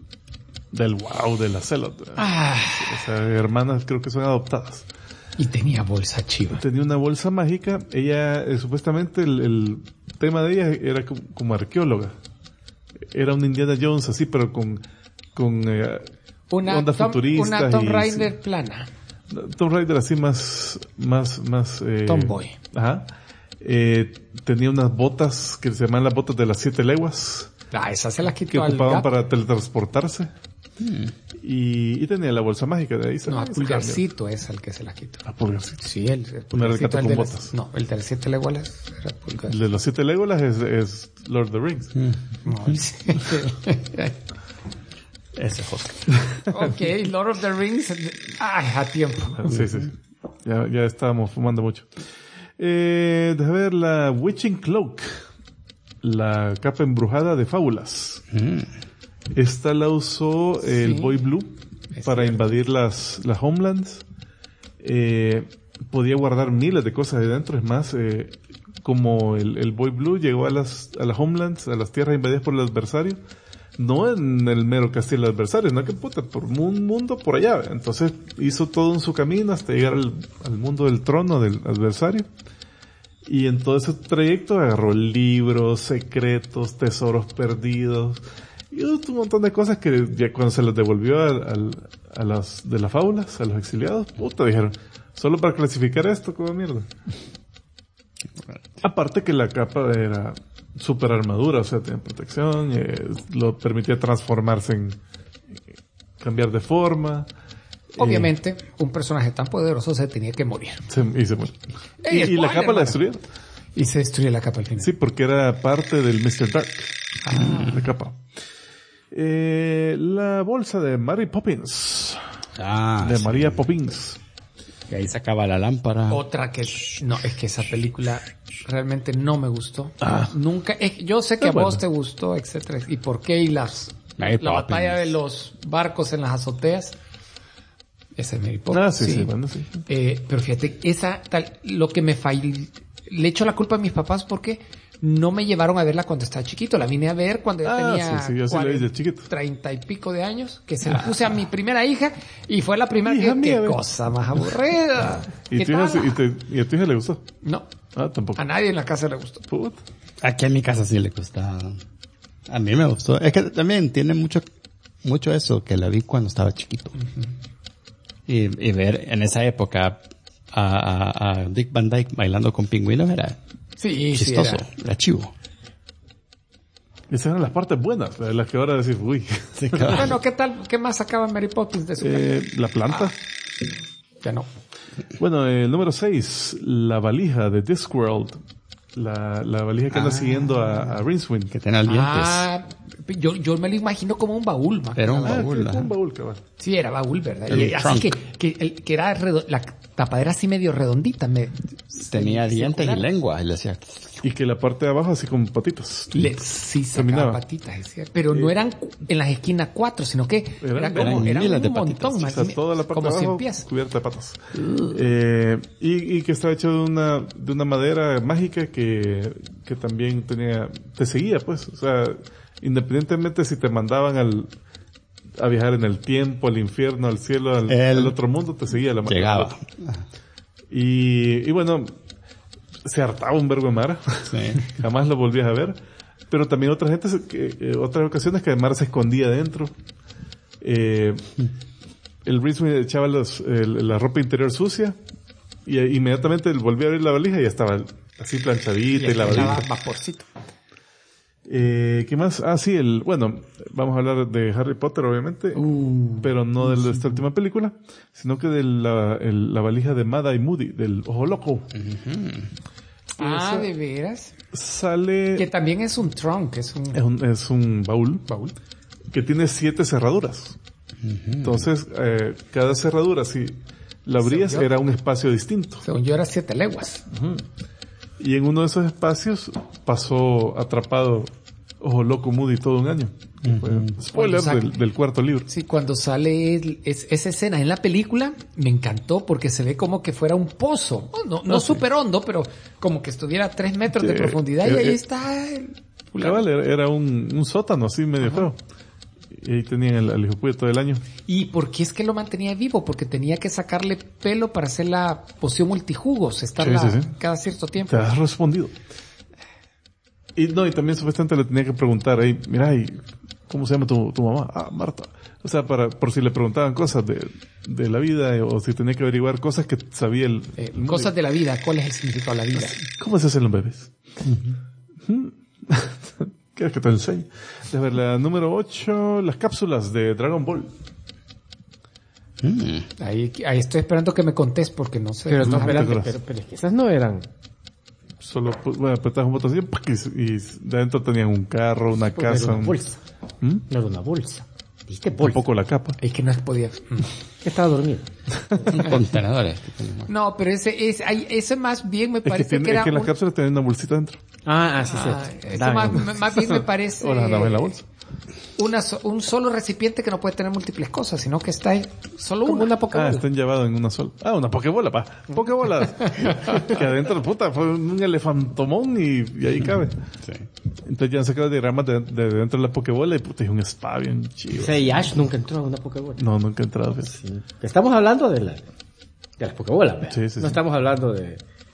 wow de la Zelot. O sea, hermanas creo que son adoptadas. Y tenía bolsa chiva. Tenía una bolsa mágica. Ella, supuestamente, el tema de ella era como arqueóloga. Era un Indiana Jones así, pero con ondas futuristas. Una Tomb Raider plana. Tomb Raider así más Tomboy. Ajá. Tenía unas botas que se llaman las botas de las 7 leguas. Esas se las quitó que al ocupaban gato. para teletransportarse. Y tenía la bolsa mágica de ahí. No, el Pulgarcito es el que se la quitó. Pulgarcito. Sí, el No era el Pulgarcito. gato con botas. No, el de las 7 leguas era Pulgar. El de los 7 Legolas es Lord of the Rings. No, Ese es Oscar. Ok, Lord of the Rings. A tiempo. Sí. Ya estábamos fumando mucho. Déjame ver la Witching Cloak. La capa embrujada de Fábulas. Esta la usó el Boy Blue para invadir las Homelands. Podía guardar miles de cosas ahí dentro. Es más, como el Boy Blue llegó a las Homelands, a las tierras invadidas por el adversario, no en el mero castillo del adversario, no que puta, por un mundo por allá. Entonces hizo todo en su camino hasta llegar al mundo del trono del adversario. Y en todo ese trayecto agarró libros, secretos, tesoros perdidos y un montón de cosas que ya cuando se las devolvió a las de las fábulas, a los exiliados, puta, dijeron, solo para clasificar esto, como mierda. Aparte que la capa era super armadura, o sea, tenía protección, lo permitía transformarse en cambiar de forma. Obviamente, un personaje tan poderoso se tenía que morir. Y se murió. Y la capa la destruyeron. Y se destruye la capa al final. Sí, porque era parte del Mr. Dark. La capa. La bolsa de Mary Poppins. De María Poppins. Y ahí sacaba la lámpara. Otra que... No, es que esa película realmente no me gustó. Nunca... yo sé que a vos te gustó, etcétera. ¿Y por qué? Y la batalla de los barcos en las azoteas. Esa es Mary Poppins. Sí. Bueno, sí. Pero fíjate, lo que me falló... Le echo la culpa a mis papás porque no me llevaron a verla cuando estaba chiquito. La vine a ver cuando yo tenía yo sí la vi de chiquito. 30 y pico de años, que se la puse a mi primera hija y fue la primera qué cosa más aburrida. ¿Y a tu hija le gustó? No. Tampoco. A nadie en la casa le gustó. Puta. Aquí en mi casa sí le gustaba. A mí me gustó. Es que también tiene mucho eso, que la vi cuando estaba chiquito. Y ver en esa época a Dick Van Dyke bailando con pingüinos era Sí, chistoso, sí, era chivo. Esas eran las partes buenas, las que ahora decís, uy. Bueno, ¿qué tal? ¿Qué más sacaba Mary Poppins de su La planta. Ya no. Bueno, el número 6, la valija de Discworld. La valija que anda siguiendo a Rincewind. Que tenía dientes. Ah, yo me lo imagino como un baúl, man. Era un Ah, baúl. que ajá. un baúl, cabal. Sí, era baúl, ¿verdad? El Y así trunk. que era la tapadera así medio redondita. Tenía dientes y circular. lengua. Y le decía, Y que la parte de abajo así con patitas. Sí, Caminaba. sacaba patitas, es cierto. Pero no eran en las esquinas 4, sino que Eran eran miles un de patitas. montón, O más, sea, toda la parte como de 100 abajo pies. cubierta de patas. Y que estaba hecho de una madera mágica que también te seguía, pues. O sea, independientemente si te mandaban a viajar en el tiempo, al infierno, al cielo, al otro mundo, te seguía la madera. llegaba. Y bueno, se hartaba un verbo de Mara. Sí. Jamás lo volvías a ver. Pero también otra gente, otras ocasiones que Mara se escondía adentro. El Rincewind echaba la ropa interior sucia y inmediatamente él volvía a abrir la valija y ya estaba así planchadita y lavadita. Vaporcito. ¿Qué más? Ah, sí, bueno, vamos a hablar de Harry Potter, obviamente, pero no de esta última película, sino que de la valija de Mad Eye Moody, del Ojo Loco. Ah, Esa ¿de veras? sale... Que también es un trunk, es un baúl baúl. que tiene 7 cerraduras. Entonces, cada cerradura, si la abrías, Según yo. era un espacio distinto. Según yo era 7 leguas. Y en uno de esos espacios pasó atrapado Ojo Loco Moody todo un año. Spoiler del cuarto libro. Sí, cuando sale esa escena en la película, me encantó porque se ve como que fuera un pozo. No súper hondo, pero como que estuviera a 3 metros de Sí, profundidad y ahí está el... Cabal, era un sótano así medio feo. Y ahí tenían al hijo puyo todo el año. ¿Y por qué es que lo mantenía vivo? Porque tenía que sacarle pelo para hacer la poción multijugos, estarla Sí. cada cierto tiempo. Te has respondido. Y también supuestamente le tenía que preguntar ahí, mira, ¿y cómo se llama tu mamá? Ah, Marta. O sea, por si le preguntaban cosas de la vida o si tenía que averiguar cosas que sabía el Cosas de la vida, ¿cuál es el significado de la vida? ¿Cómo se hacen los bebés? ¿Quieres que te enseñe? A ver, la número 8, las cápsulas de Dragon Ball. Ahí estoy esperando que me contés porque no sé. Pero no, No te espérate, acuerdas. pero es que esas no eran. Solo, apretabas un botón y de adentro tenían un carro, una Porque era casa, una bolsa. ¿Mm? No era una bolsa. Dijiste un bolsa. poco la capa. Es que no podía. Estaba dormido. Contenedores. No, pero ese más bien me Es que, parece que era es que las cápsulas tenían una bolsita dentro. Sí, eso cierto. más bien me parece O las andaba en la bolsa. un solo recipiente que no puede tener múltiples cosas, sino que está ahí solo Como una Pokébola. están llevados en una sola. Una Pokébola, pa. Pokébolas. Que adentro, puta, fue un elefantomón y ahí cabe. Sí. Entonces ya han sacado diagramas de dentro de la Pokébola y puta, es un spa bien chido. O sea, y Ash nunca entró a una Pokébola. No, nunca he entrado. fíjate. Estamos hablando de las Pokébolas, ¿ve? Sí. No estamos hablando de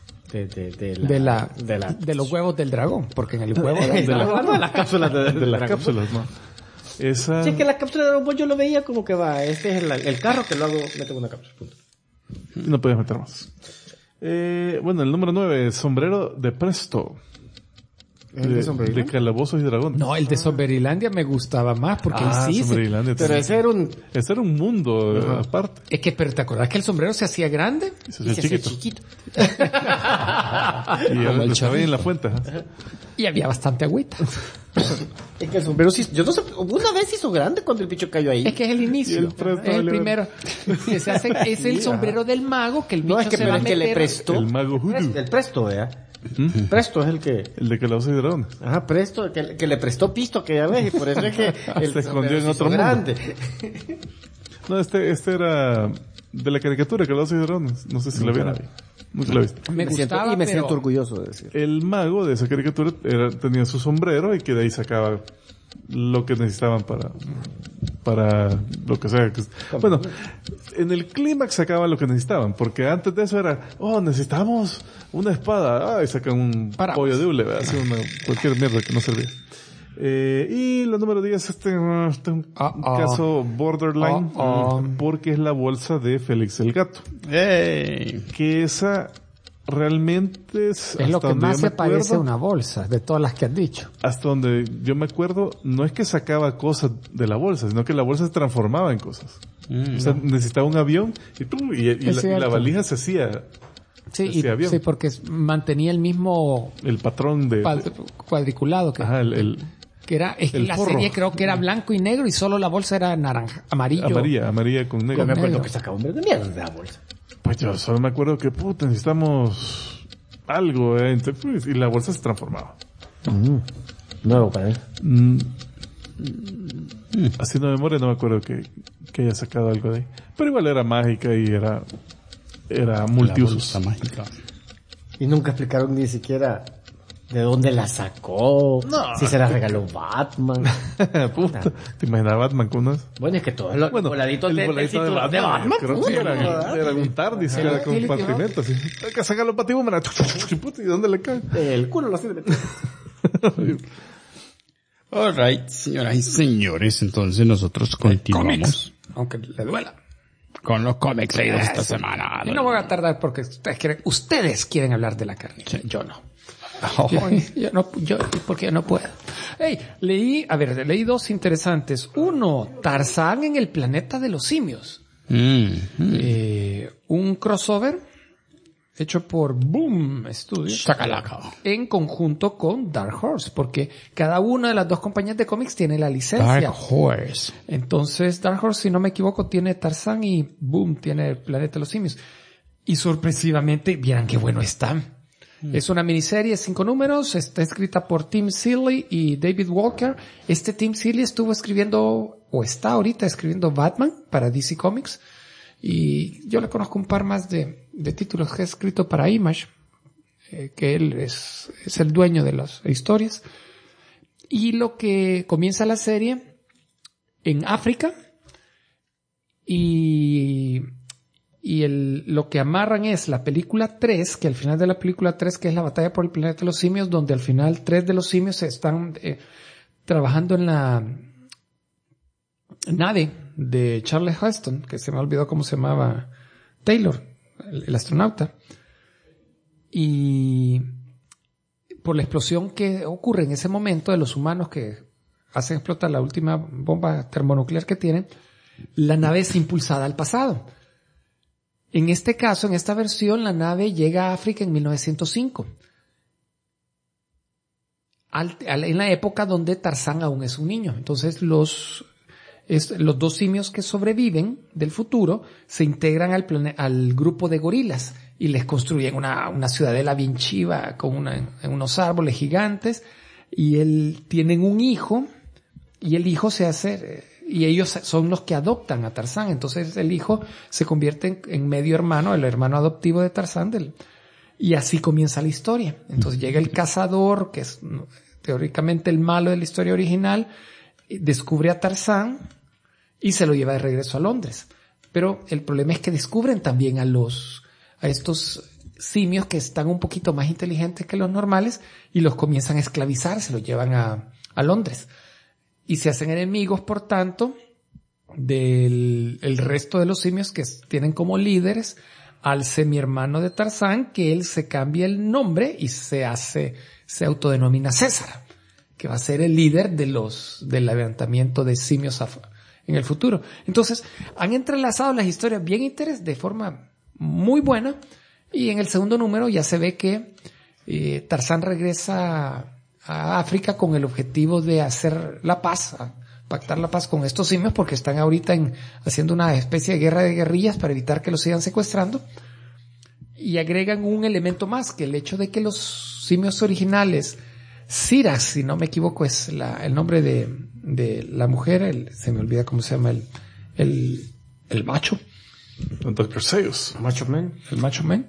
los huevos del dragón, porque en el huevo Estamos hablando de las cápsulas de De las Dragon Ball. cápsulas, ¿no? Esa... Sí, es que la cápsula de Dragon Ball yo lo veía como que este es el carro que lo hago, meto una cápsula. Punto. No podías meter más. Bueno, el número 9, sombrero de Presto. De calabozos y dragones. No, el de Somberilandia me gustaba más porque ahí sí Somberilandia Pero también. ese era un mundo aparte. es que, pero ¿te acordás que el sombrero se hacía grande? Y se y hacía se hacía chiquito. chiquito. Y estaba ahí en la fuente. ajá. Y había bastante agüita. Es que el sombrero sí, yo no sé, una vez hizo grande cuando el bicho cayó ahí. Es que es el inicio. Y el Presto es el le- primero. Que se hace, es el sombrero del mago que el bicho No, es que, se pero va a es que meter. le prestó. El mago Hoodoo. El Presto, ¿verdad? Presto es el que... El de calabozos y dragones. Ajá, Presto, que le prestó pisto aquella vez y por eso es que el Se escondió sombrero en se otro hizo mundo. grande. No, este era de la caricatura Calabozos y dragones. No sé si la vieron. Nunca la viste. Me gustaba, y me pero siento orgulloso de decir. El mago de esa caricatura tenía su sombrero y que de ahí sacaba lo que necesitaban para lo que sea. Bueno, en el clímax sacaban lo que necesitaban, porque antes de eso era, necesitamos una espada, y sacan un Paramos. pollo de hule, ¿verdad? Así cualquier mierda que no servía. Y la número 10, este es un caso borderline, porque es la bolsa de Félix el Gato. ¡Ey! Que esa realmente es lo que más se parece a una bolsa, de todas las que has dicho. Hasta donde yo me acuerdo, no es que sacaba cosas de la bolsa, sino que la bolsa se transformaba en cosas. O sea, necesitaba un avión y la valija se hacía. Sí, sí, porque mantenía el mismo... El patrón de... cuadriculado. Ajá, que era, es que la forro. serie creo que era blanco y negro y solo la bolsa era amarillo. Amarilla con negro. Yo me acuerdo que sacaba un verde de mierda de la bolsa. Pues yo solo me acuerdo que, necesitamos algo, y la bolsa se transformaba. Nuevo para él. Haciendo memoria no me acuerdo que haya sacado algo de ahí. Pero igual era mágica y era multiusos. Y nunca explicaron ni siquiera de dónde la sacó, si se la regaló Batman. Puta, ¿te imaginas Batman con unas? Bueno, es que todos los voladitos de Batman. Creo que era un TARDIS, era con compartimento, así. Hay que sacar los batibúmeros. ¿Y dónde le cae? El culo lo hace de meter. Alright, señoras y señores, entonces nosotros continuamos. Comics, aunque le duela. Con los cómics leídos esta semana. Yo no voy a tardar porque ustedes quieren hablar de la carne. Sí. Yo no. Porque yo no puedo. Hey, leí dos interesantes. Uno, Tarzán en el planeta de los simios. Un crossover hecho por Boom Studios. Chacalaca. En conjunto con Dark Horse, porque cada una de las dos compañías de cómics tiene la licencia. Dark Horse. Entonces, Dark Horse, si no me equivoco, tiene Tarzán y Boom tiene el planeta de los simios. Y sorpresivamente, vieran qué bueno está. Es una miniserie, 5 números, está escrita por Tim Seeley y David Walker. Tim Seeley estuvo escribiendo, o está ahorita escribiendo Batman para DC Comics. Y yo le conozco un par más de títulos que ha escrito para Image, que él es el dueño de las historias. Y lo que comienza la serie en África lo que amarran es la película 3, que al final de la película 3, que es la batalla por el planeta de los simios, donde al final 3 de los simios están trabajando en la nave de Charles Heston, que se me olvidó cómo se llamaba, Taylor, el astronauta. Y por la explosión que ocurre en ese momento de los humanos que hacen explotar la última bomba termonuclear que tienen, la nave es impulsada al pasado. En este caso, en esta versión, la nave llega a África en 1905. En la época donde Tarzán aún es un niño. Entonces los dos simios que sobreviven del futuro se integran al grupo de gorilas y les construyen una ciudadela bien chiva con unos árboles gigantes, y tienen un hijo, y el hijo se hace... Y ellos son los que adoptan a Tarzán. Entonces el hijo se convierte en medio hermano, el hermano adoptivo de Tarzán. Y así comienza la historia. Entonces llega el cazador, que es teóricamente el malo de la historia original, descubre a Tarzán y se lo lleva de regreso a Londres. Pero el problema es que descubren también a estos simios que están un poquito más inteligentes que los normales y los comienzan a esclavizar, se los llevan a Londres. Y se hacen enemigos, por tanto, del resto de los simios que tienen como líderes al semi-hermano de Tarzán, que él se cambia el nombre y se autodenomina César, que va a ser el líder del levantamiento de simios en el futuro. Entonces, han entrelazado las historias bien de forma muy buena, y en el segundo número ya se ve que Tarzán regresa a África con el objetivo de hacer la paz, pactar la paz con estos simios, porque están ahorita haciendo una especie de guerra de guerrillas para evitar que los sigan secuestrando. Y agregan un elemento más, que el hecho de que los simios originales, Syrax, si no me equivoco, es el nombre de la mujer, se me olvida cómo se llama el macho. Dr. Seuss. Macho Man. El Macho Man.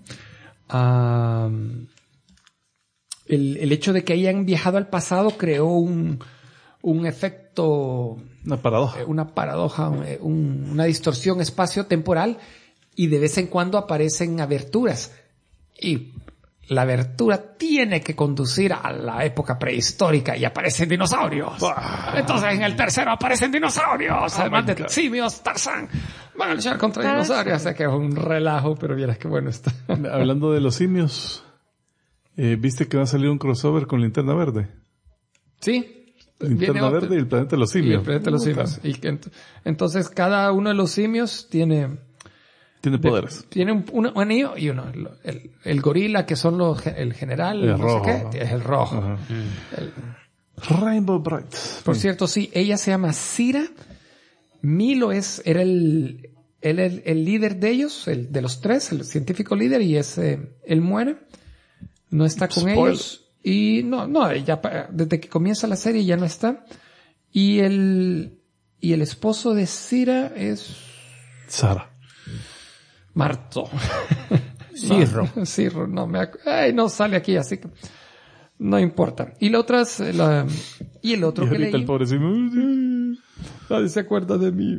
El hecho de que hayan viajado al pasado creó un efecto... Una paradoja. Una distorsión espacio-temporal, y de vez en cuando aparecen aberturas. Y la abertura tiene que conducir a la época prehistórica y aparecen dinosaurios. Entonces en el tercero aparecen dinosaurios. Además de simios, Tarzán. Van a luchar contra dinosaurios. Sé que es un relajo, pero vieras qué bueno está. Hablando de los simios, ¿viste que va a salir un crossover con Linterna Verde? Sí. Linterna Verde y el planeta de los simios. Y el planeta de los simios. Y entonces cada uno de los simios tiene poderes. Tiene un anillo y uno. El gorila, que son el general, el no rojo. sé qué, es el rojo. Rainbow Bright. Por cierto, sí, ella se llama Cira. Milo era el líder de ellos, de los tres, el científico líder, y él muere. No está con ellos. Y no, ella, desde que comienza la serie ya no está. Y el esposo de Cira es Sara. Marto. Cirro. No sale aquí, así que no importa. Y la otra es y el otro Y que ahorita leí. el pobrecito. Nadie se acuerda de mí.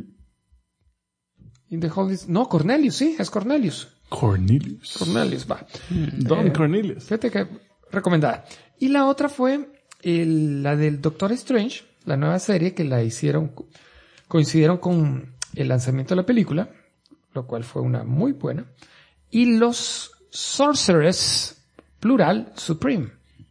No, Cornelius, sí, es Cornelius. Cornelius, va. Don Cornelius. Fíjate que recomendada. Y la otra fue la del Doctor Strange, la nueva serie que la coincidieron con el lanzamiento de la película, lo cual fue una muy buena. Y los Sorcerers, plural, Supreme.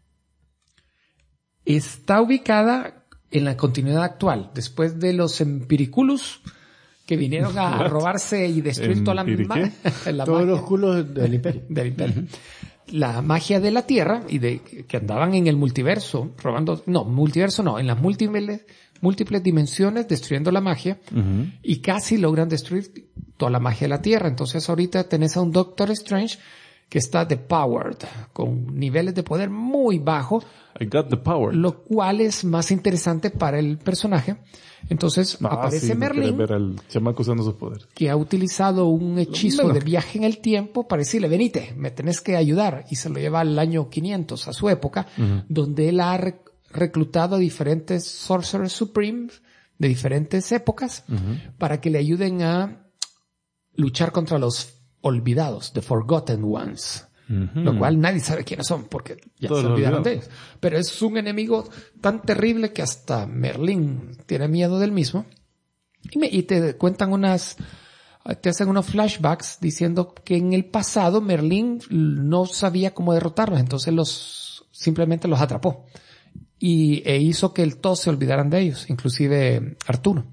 Está ubicada en la continuidad actual, después de los Empiriculus, que vinieron a robarse y destruir toda todos los culos del imperio. Del imperio. La magia de la Tierra y que andaban en el multiverso robando, en las múltiples dimensiones destruyendo la magia y casi logran destruir toda la magia de la Tierra. Entonces ahorita tenés a un Doctor Strange que está depowered, con niveles de poder muy bajos. I got the power. Lo cual es más interesante para el personaje. Entonces aparece Merlín, ver al chamaco usando sus poderes, que ha utilizado un hechizo de viaje en el tiempo para decirle, venite, me tenés que ayudar. Y se lo lleva al año 500, a su época, donde él ha reclutado a diferentes Sorcerers Supreme de diferentes épocas para que le ayuden a luchar contra los olvidados, the Forgotten Ones. Lo cual nadie sabe quiénes son porque ya se olvidaron de ellos. Pero es un enemigo tan terrible que hasta Merlín tiene miedo del mismo. Y te cuentan te hacen unos flashbacks diciendo que en el pasado Merlín no sabía cómo derrotarlos, entonces simplemente los atrapó. E hizo que todos se olvidaran de ellos, inclusive Arturo.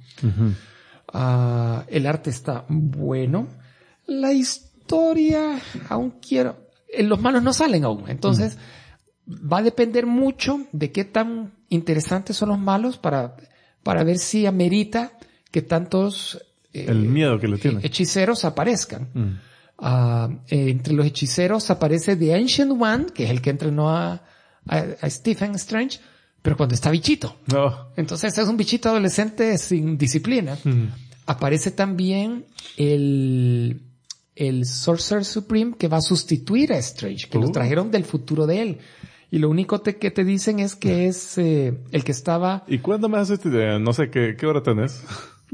El arte está bueno. La historia, aún quiero... Los malos no salen aún, entonces va a depender mucho de qué tan interesantes son los malos para ver si amerita que tantos el miedo que le tienen hechiceros aparezcan. Entre los hechiceros aparece The Ancient One, que es el que entrenó a Stephen Strange, pero cuando está bichito. Entonces es un bichito adolescente sin disciplina. Aparece también el Sorcerer Supreme que va a sustituir a Strange, que lo trajeron del futuro de él. Y lo único que te dicen es que es el que estaba... ¿Y cuándo me haces esta idea? No sé, ¿qué hora tenés?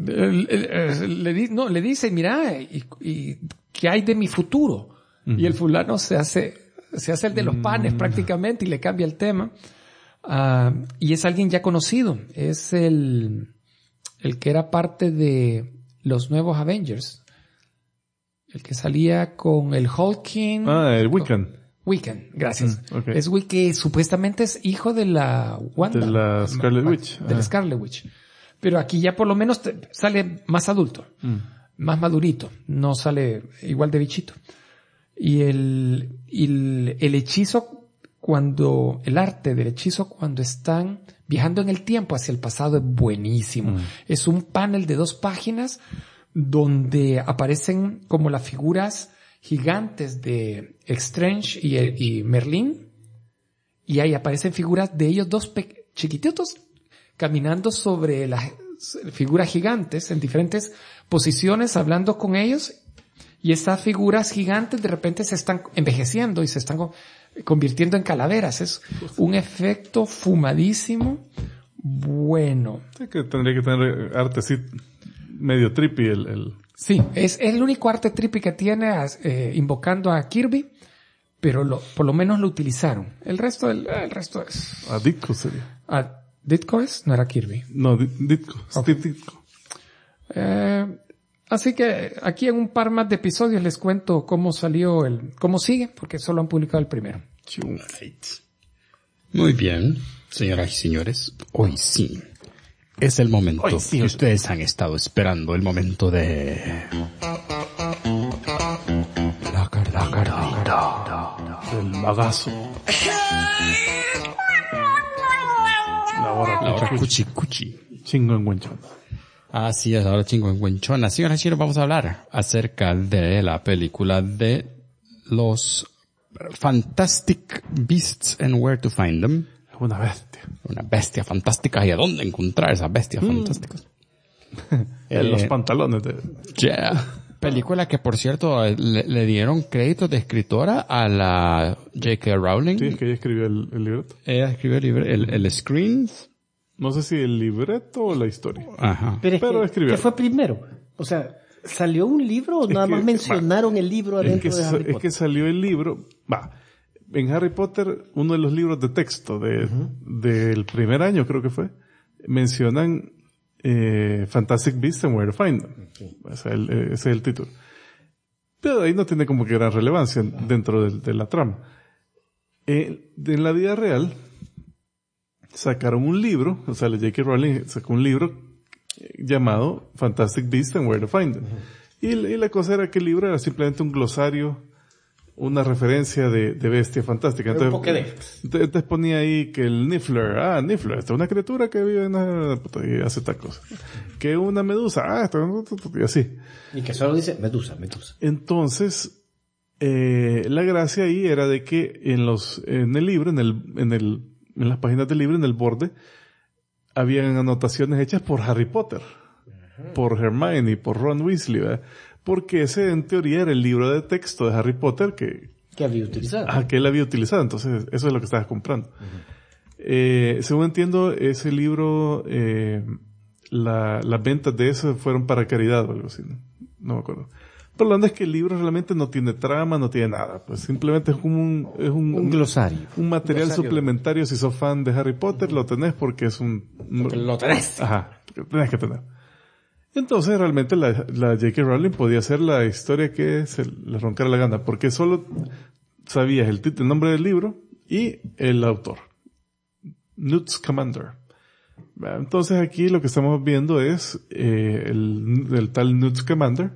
Le dice, mira, y ¿qué hay de mi futuro? Y el fulano se hace el de los panes prácticamente y le cambia el tema. Y es alguien ya conocido. Es el que era parte de los nuevos Avengers. El que salía con el Hulking. El Wiccan. Wiccan, gracias. Okay. Es Wiccan, supuestamente es hijo de la Wanda. De la Scarlet Witch. De la Scarlet Witch. Pero aquí ya por lo menos sale más adulto. Más madurito. No sale igual de bichito. Y el hechizo el arte del hechizo cuando están viajando en el tiempo hacia el pasado es buenísimo. Es un panel de 2 páginas donde aparecen como las figuras gigantes de Strange y Merlín, y ahí aparecen figuras de ellos 2 chiquititos caminando sobre las figuras gigantes en diferentes posiciones, hablando con ellos, y esas figuras gigantes de repente se están envejeciendo y se están convirtiendo en calaveras. Es un efecto fumadísimo, bueno. Sí, que tendría que tener arte así medio trippy Sí, es el único arte trippy que tiene, invocando a Kirby, pero por lo menos lo utilizaron. El resto es... A Ditko sería. ¿Ditko es? No era Kirby. No, Ditko. Okay. Steve Ditko. Así que aquí en un par más de episodios les cuento cómo sigue, porque solo han publicado el primero. Muy bien, señoras y señores, hoy sí. Es el momento que ustedes han estado esperando, el momento de... La carita del magazo. La hora cuchi. Chingo en Wenchon. Así es, ahora chingo en Wenchona. Señoras y señores, vamos a hablar acerca de la película de los Fantastic Beasts and Where to Find Them. Una bestia. Una bestia fantástica. ¿Y a dónde encontrar esas bestias fantásticas? En los pantalones de... Yeah. Película que, por cierto, le dieron créditos de escritora a la J.K. Rowling. Sí, que ella escribió el libreto. Ella escribió el screen. No sé si el libreto o la historia. Ajá. Pero escribió. ¿qué fue primero? O sea, ¿salió un libro o nada más mencionaron el libro adentro de Harry Potter? Es que salió el libro... En Harry Potter, uno de los libros de texto del primer año, creo que fue, mencionan Fantastic Beasts and Where to Find Them. Ese es el título. Pero ahí no tiene como que gran relevancia dentro de la trama. En la vida real, sacaron un libro, o sea, la J.K. Rowling sacó un libro llamado Fantastic Beasts and Where to Find Them. Y la cosa era que el libro era simplemente un glosario, una referencia de bestia fantástica. Entonces ponía ahí que el Niffler, Niffler, esta es una criatura que vive y hace tal cosa. Que una medusa, y así. Y que solo dice medusa. Entonces, la gracia ahí era de que en el libro, en las páginas del libro, en el borde, habían anotaciones hechas por Harry Potter, por Hermione, por Ron Weasley, ¿verdad? Porque ese en teoría era el libro de texto de Harry Potter que había utilizado. Que él había utilizado, entonces eso es lo que estabas comprando. Según entiendo, ese libro, las ventas de eso fueron para caridad o algo así, no me acuerdo. Pero lo es que el libro realmente no tiene trama, no tiene nada, pues simplemente es como un glosario. Un material suplementario. Si sos fan de Harry Potter, lo tenés porque es lo tenés. Ajá, tenés que tener. Entonces realmente la J.K. Rowling podía hacer la historia que se le roncara la gana, porque solo sabías el nombre del libro y el autor. Newt Scamander. Entonces aquí lo que estamos viendo es el tal Newt Scamander.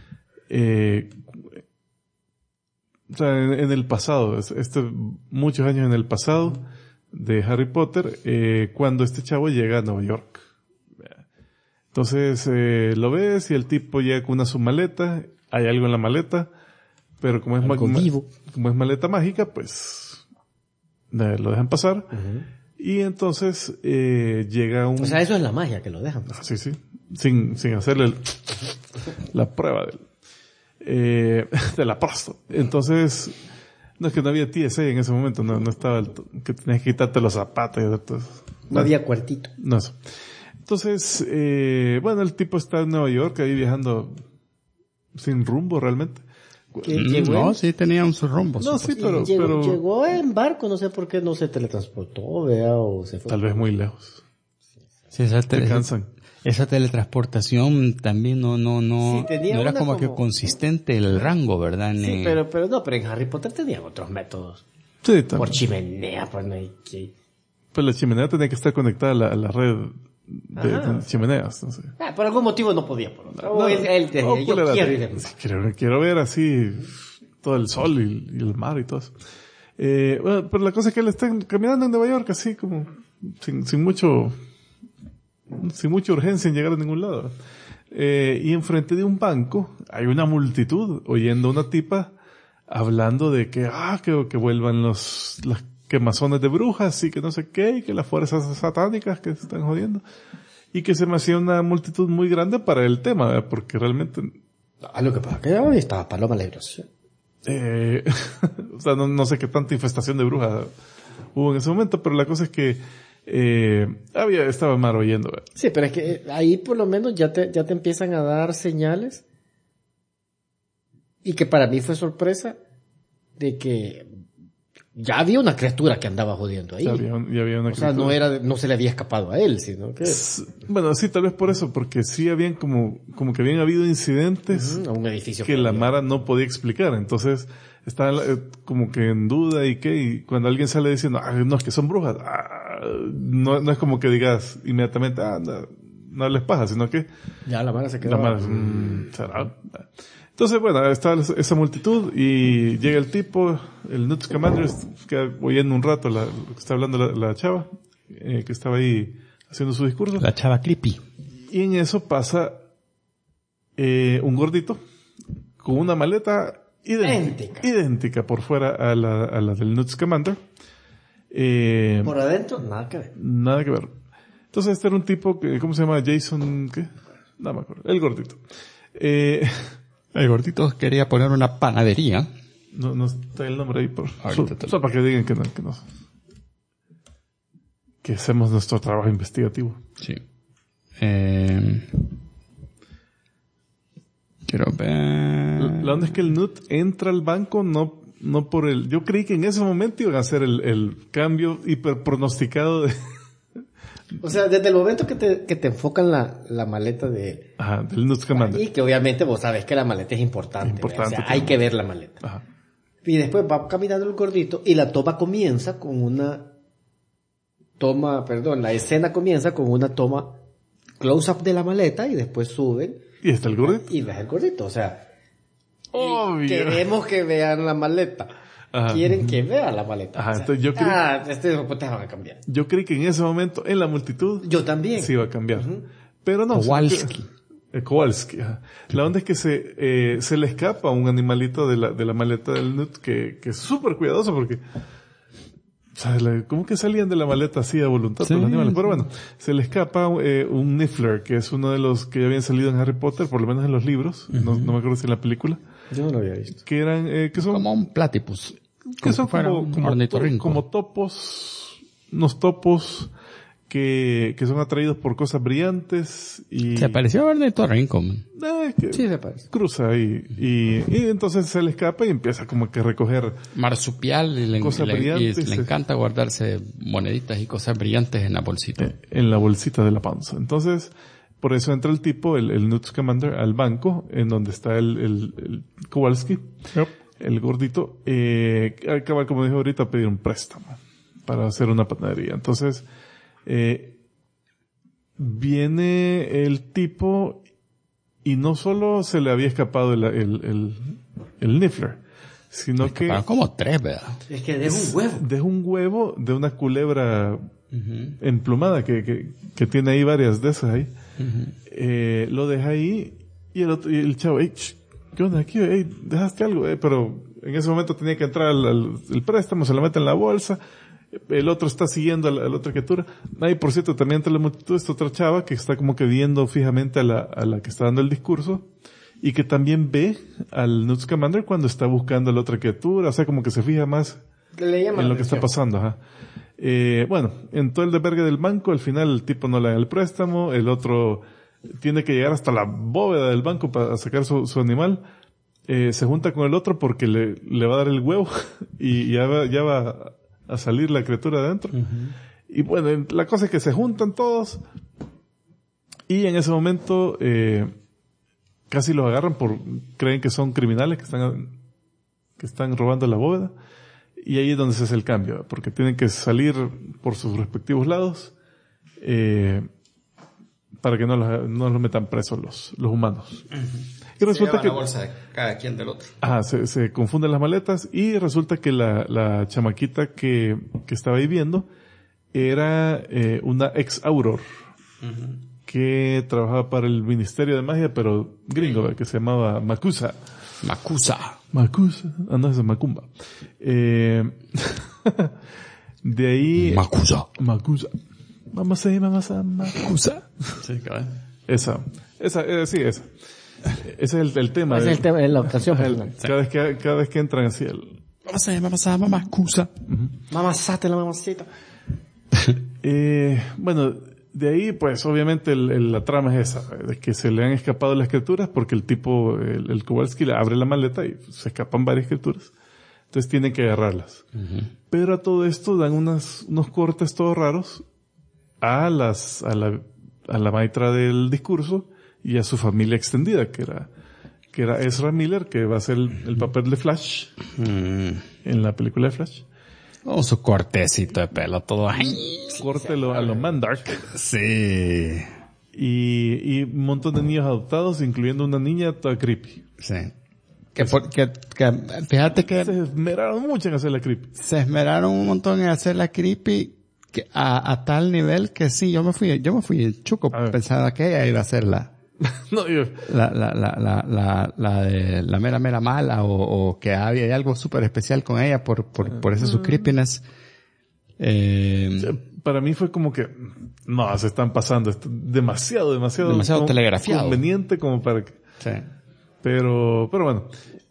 O sea, en el pasado, muchos años en el pasado de Harry Potter, cuando este chavo llega a Nueva York. Entonces, lo ves y el tipo llega con su maleta, hay algo en la maleta, pero como es maleta mágica, pues, lo dejan pasar. Y entonces, llega un... O sea, eso es la magia, que lo dejan pasar. Sí. Sin hacerle la prueba de la próstata. Entonces, no es que no había TSA en ese momento, no estaba que tenías que quitarte los zapatos y todo eso. No había cuartito. No, eso. Entonces, el tipo está en Nueva York ahí viajando sin rumbo realmente. Sí tenían sus rumbos. No, sí, pero llegó en barco, no sé por qué no se teletransportó, o se fue. Tal vez muy lejos. Sí, te cansan. Esa teletransportación también no era como que consistente el rango, ¿verdad? Sí, pero en Harry Potter tenían otros métodos. Sí, también. Por chimenea, pues no hay que... Pues la chimenea tenía que estar conectada a la red de chimeneas, no sé. Por algún motivo no podía, por otro. Él decía, yo quiero ver así todo el sol y el mar y todo eso. Pero la cosa es que él está caminando en Nueva York así como sin mucha urgencia en llegar a ningún lado. Y enfrente de un banco hay una multitud oyendo a una tipa hablando de que vuelvan las quemazones de brujas y que no sé qué, y que las fuerzas satánicas que se están jodiendo. Y que se me hacía una multitud muy grande para el tema, ¿verdad? Porque realmente... lo que pasa es que hoy estaba Paloma la Liberación. O sea, no sé qué tanta infestación de brujas hubo en ese momento, pero la cosa es que estaba mal oyendo, ¿verdad? Sí, pero es que ahí por lo menos ya te empiezan a dar señales, y que para mí fue sorpresa de que ya había una criatura que andaba jodiendo ahí. Ya había una o sea, criatura. no se le había escapado a él, sino que... Bueno, sí, tal vez por eso, porque sí habían como que habían habido incidentes a un edificio que la Mara no podía explicar. Entonces, estaba como que en duda y cuando alguien sale diciendo, no, es que son brujas, no es como que digas inmediatamente, no les pasa, sino que ya la Mara se quedó. La Mara, ¿será? Entonces, bueno, está esa multitud y llega el tipo, el Newt Scamander, queda oyendo un rato lo que está hablando la chava, que estaba ahí haciendo su discurso. La chava creepy. Y en eso pasa un gordito con una maleta idéntica por fuera a la del Newt Scamander. Por adentro, nada que ver. Nada que ver. Entonces este era un tipo que, ¿cómo se llama? Jason, ¿qué? No me acuerdo. El gordito. El gordito quería poner una panadería. No está el nombre ahí Ahorita para que digan que no. Que hacemos nuestro trabajo investigativo. Sí. Quiero ver. La onda es que el Newt entra al banco no por el... Yo creí que en ese momento iban a hacer el cambio hiperpronosticado de... O sea, desde el momento que te enfocan la maleta de... Ajá, del Newt Scamander. Y que obviamente vos sabes que la maleta es importante. O sea, hay que ver la maleta. Ajá. Y después va caminando el gordito y la toma comienza con una... la escena comienza con una toma close-up de la maleta y después suben. Y está el gordito. Y ves el gordito, o sea... Obvio. Queremos que vean la maleta. Ajá. Quieren que vean la maleta. Ajá, o sea, entonces yo creí... te van a cambiar. Yo creí que en ese momento, en la multitud... Yo también. Se iba a cambiar. Pero no. Kowalski. Ajá. La onda es que se le escapa un animalito de la maleta del Newt que es súper cuidadoso porque... O sea, ¿cómo que salían de la maleta así a voluntad los animales? Pero bueno, se le escapa un Niffler, que es uno de los que ya habían salido en Harry Potter, por lo menos en los libros. No me acuerdo si en la película. Yo no lo había visto. Que eran, que son... Como un platypus. Que son como topos, unos topos que son atraídos por cosas brillantes y... Se pareció a ornitorrinco. Sí, se parece. Cruza ahí y entonces se le escapa y empieza como que a recoger marsupial y cosas brillantes. Y le encanta guardarse moneditas y cosas brillantes en la bolsita. En la bolsita de la panza. Entonces, por eso entra el tipo, el Newt Scamander, al banco en donde está el Kowalski. Yep. El gordito, acaba, como dije ahorita, a pedir un préstamo para hacer una panadería. Entonces, viene el tipo y no solo se le había escapado el Niffler, sino que... como 3, ¿verdad? Es que deja un huevo. De una culebra emplumada que tiene ahí varias de esas ahí. Lo deja ahí y el chavo, ¿qué onda aquí? ¿Dejaste algo? Pero en ese momento tenía que entrar el préstamo, se lo mete en la bolsa. El otro está siguiendo a la otra criatura. Ahí, por cierto, también entre la multitud esta otra chava que está como que viendo fijamente a la que está dando el discurso y que también ve al Newt Scamander cuando está buscando a la otra criatura. O sea, como que se fija más en lo que está pasando. Ajá. Bueno, en todo el desvergue del banco, al final el tipo no le da el préstamo, el otro tiene que llegar hasta la bóveda del banco para sacar su animal. Se junta con el otro porque le va a dar el huevo y ya va a salir la criatura de adentro. Y bueno, la cosa es que se juntan todos y en ese momento casi los agarran creen que son criminales que están robando la bóveda. Y ahí es donde se hace el cambio, porque tienen que salir por sus respectivos lados para que no los metan presos los humanos. Y resulta que la bolsa de cada quien del otro. Se confunden las maletas y resulta que la chamaquita que estaba ahí viendo era una ex Auror que trabajaba para el Ministerio de Magia, pero gringo, que se llamaba Makusa. No, esa es Macumba. De ahí... Makusa. Makusa. Sí, cabrón. Esa. Sí, esa. Ese es el tema. Ese es el tema de la ocasión. Cada vez que entran así Makusa. Mamazate la mamacita. Bueno, de ahí, pues, obviamente la trama es esa, de que se le han escapado las criaturas porque el tipo, el Kowalski, le abre la maleta y se escapan varias criaturas. Entonces tienen que agarrarlas. Pero a todo esto dan unos cortes todos raros a la maestra del discurso y a su familia extendida, que era Ezra Miller, que va a ser el papel de Flash en la película de Flash. Oh, su cortecito de pelo, todo. Corte a lo Mandark. Sí. Y un montón de niños adoptados, incluyendo una niña toda creepy. Sí. Fíjate que Se esmeraron mucho en hacer la creepy. se esmeraron un montón en hacer la creepy a tal nivel que sí, yo me fui chuco, pensaba que ella iba a ser la de la mera mala o que había algo súper especial con ella por ese su creepiness. Para mí fue como que no, se están pasando demasiado telegrafiado, conveniente como para que sí. Pero bueno,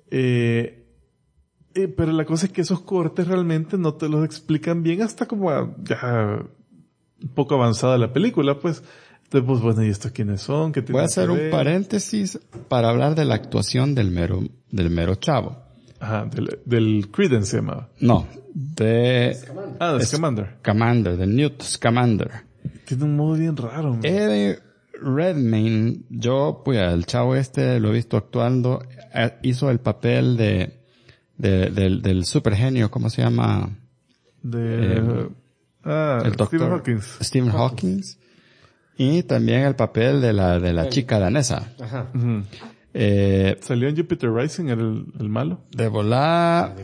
pero la cosa es que esos cortes realmente no te los explican bien hasta como ya un poco avanzada la película, pues. Entonces, pues bueno, ¿y estos quiénes son? ¿Qué Voy a hacer un paréntesis para hablar de la actuación del mero chavo. Ajá, del Credence se llamaba. No, de Scamander. de Newt Scamander. Tiene un modo bien raro. Eddie Redmayne, pues el chavo lo he visto actuando, hizo el papel del super genio, ¿cómo se llama? El doctor Stephen Hawking. Y también el papel de la chica danesa. Ajá. Salió en Jupiter Rising el malo. De volada,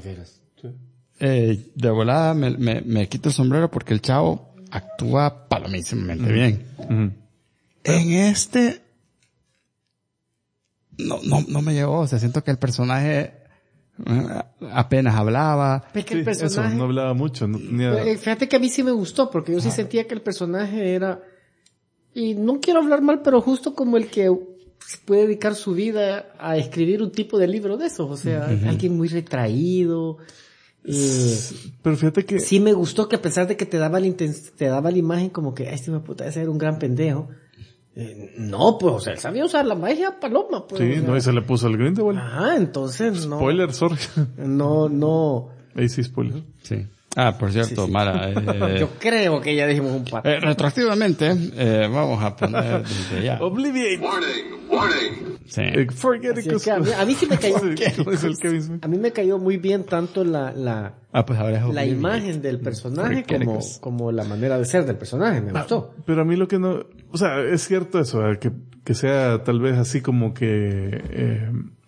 me quito el sombrero porque el chavo actúa palomísimamente bien. En no me llegó, o sea, siento que el personaje apenas hablaba. Es que el personaje, eso, no hablaba mucho, no tenía... Fíjate que a mí sí me gustó, porque yo sí sentía que el personaje era, y no quiero hablar mal, pero justo como el que puede dedicar su vida a escribir un tipo de libro de esos, o sea, alguien muy retraído. Pero fíjate que... Sí me gustó que a pesar de que te daba la imagen como que, este puta, ese era un gran pendejo. No, pues, o sea, él sabía usar la magia paloma, pues. Sí, o sea, no, y se le puso el Grindelwald. Ajá, entonces no. Spoiler, sorry. No. Ahí sí, spoiler. Sí. Por cierto, sí. Mara, yo creo que ya dijimos un par. Retroactivamente, vamos a poner desde ya. Obliviate. Warning. Sí. Forget it. A mí sí me cayó. A mí me cayó muy bien tanto la imagen del personaje como la manera de ser del personaje. Me gustó. Pero a mí lo que no, o sea, es cierto eso, que sea tal vez así como que,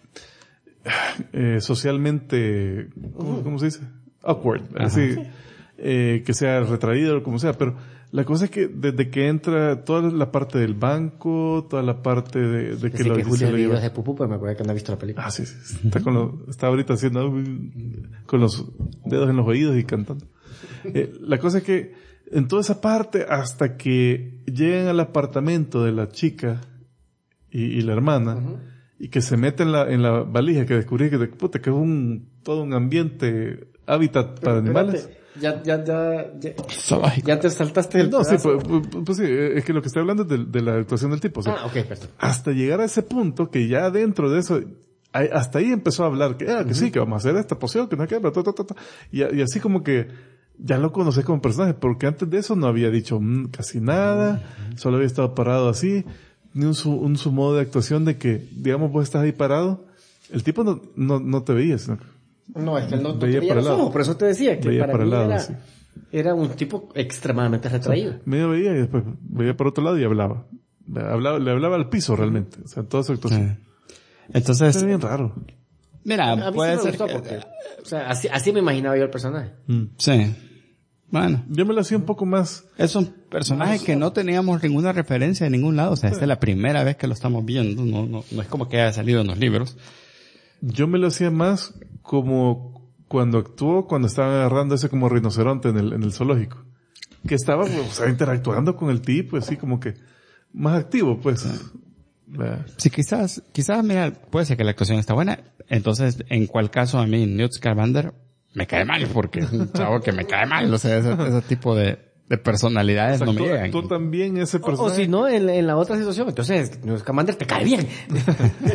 socialmente, ¿cómo se dice? Awkward, así, que sea retraído o como sea, pero la cosa es que desde que entra toda la parte del banco, toda la parte de que lo Julio de videos de pupú, pero me acuerdo que no ha visto la película. Sí. Está ahorita haciendo con los dedos en los oídos y cantando. La cosa es que en toda esa parte, hasta que llegan al apartamento de la chica y la hermana, y que se meten en la valija, que descubrí que es todo un ambiente, hábitat para animales. Ya te saltaste el No, sí, pues sí, es que lo que estoy hablando es de la actuación del tipo. O sea, ok, perfecto. Hasta llegar a ese punto que ya dentro de eso, hasta ahí empezó a hablar que sí, que vamos a hacer esta poción, que no queda, y así como que ya lo conoces como personaje, porque antes de eso no había dicho casi nada, solo había estado parado así, ni un su modo de actuación de que, digamos, vos estás ahí parado, el tipo no te veía, sino no, es que él no te veía veía para los el lado. ojos, por eso te decía que veía para mí el lado, era un tipo extremadamente retraído. O sea, medio veía y después veía por otro lado y hablaba. Le hablaba al piso realmente, o sea, toda su actuación. Sí. Entonces, es bien raro. Mira, a mí puede sí me ser gustó porque, o sea, así me imaginaba yo el personaje. Sí. Bueno. Yo me lo hacía un poco más... Es un personaje que no teníamos ninguna referencia de ningún lado. O sea, esta es la primera vez que lo estamos viendo. No es como que haya salido en los libros. Yo me lo hacía más como cuando actuó, cuando estaban agarrando ese como rinoceronte en el zoológico. Que estaba, o sea, interactuando con el tipo, así como que más activo, pues. Sí, quizás, mira, puede ser que la actuación está buena. Entonces, ¿en cuál caso a mí Newt Scamander me cae mal? Porque es un chavo que me cae mal. O sea, ese tipo de personalidades, o sea, no me llegan. Tú también ese personaje. O si no, en la otra situación, entonces Newt Scamander te cae bien.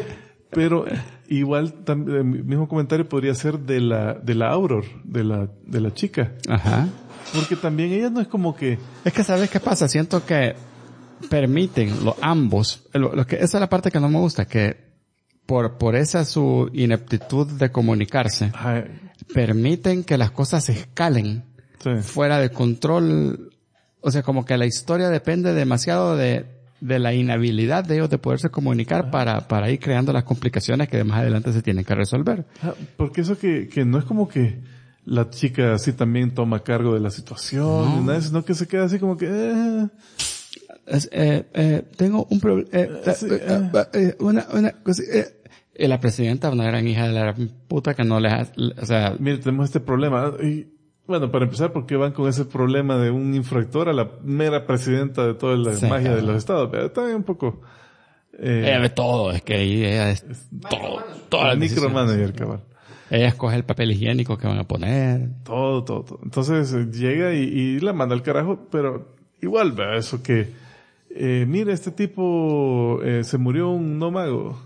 Pero igual, el mismo comentario podría ser de la Auror, de la chica. Ajá. Porque también ella no es como que... Es que ¿sabes qué pasa? Siento que permiten ambos, esa es la parte que no me gusta, que por esa su ineptitud de comunicarse, Ajá. permiten que las cosas se escalen fuera de control. O sea, como que la historia depende demasiado de la inhabilidad de ellos de poderse comunicar para ir creando las complicaciones que más adelante se tienen que resolver. Porque eso que no es como que la chica así también toma cargo de la situación, ni nada, sino que se queda así como que... tengo un problema, una cosa, y la presidenta, una gran hija de la puta que no les o sea... Mire, tenemos este problema. Y, bueno, para empezar, ¿por qué van con ese problema de un infractor a la mera presidenta de toda la magia de los estados? Pero también un poco... ella ve todo, es que ella es todo. El micromanager, cabal. Ella escoge el papel higiénico que van a poner. Todo. Entonces llega y la manda al carajo, pero igual, ¿verdad? Eso que... mire, este tipo se murió un no mago.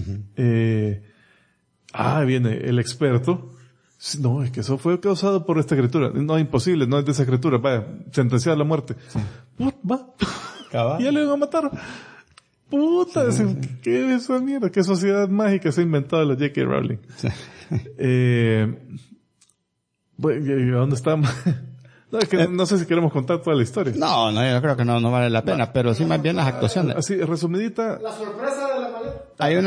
Viene el experto. No, es que eso fue causado por esta criatura. No, imposible, no es de esa criatura. Vaya, sentenciada a la muerte. Sí. Va. Y ya le van a matar. Puta, ¿qué es esa mierda? ¿Qué sociedad mágica se ha inventado la J.K. Rowling? Sí. ¿Dónde estamos? No, es que no sé si queremos contar toda la historia. No, yo creo que no vale la pena, pero sí más bien las actuaciones. Así, resumidita. La sorpresa de la maleta.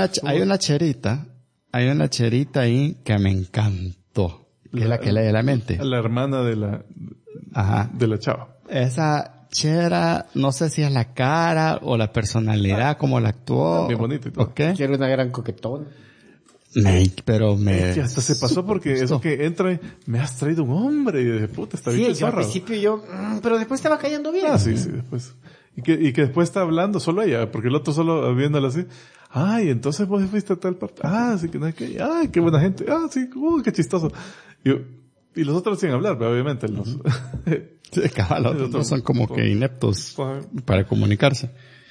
Hay una cherita ahí que me encantó. Que es la que lee la mente. La hermana de la chava. Esa chera, no sé si es la cara o la personalidad, como la actuó. Bien bonita y todo. ¿Okay? Quiero una gran coquetón. Pero que hasta se pasó porque eso que entra y me has traído un hombre y de puta está bien. Sí, yo al principio pero después estaba cayendo bien. Sí, después. Y que después está hablando solo ella, porque el otro solo viéndola así. Ay, entonces vos fuiste a tal parte. Sí que no hay que, ay, qué buena gente. Sí, qué chistoso. Y los otros sin hablar, pero obviamente los... Sí, cabal, los otros son como que ineptos para comunicarse.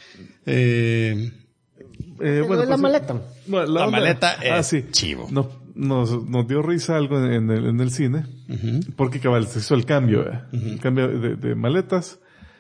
Bueno, la maleta. Bueno, la maleta es chivo. Nos dio risa algo en el cine, porque cabal se hizo el cambio, el cambio de maletas.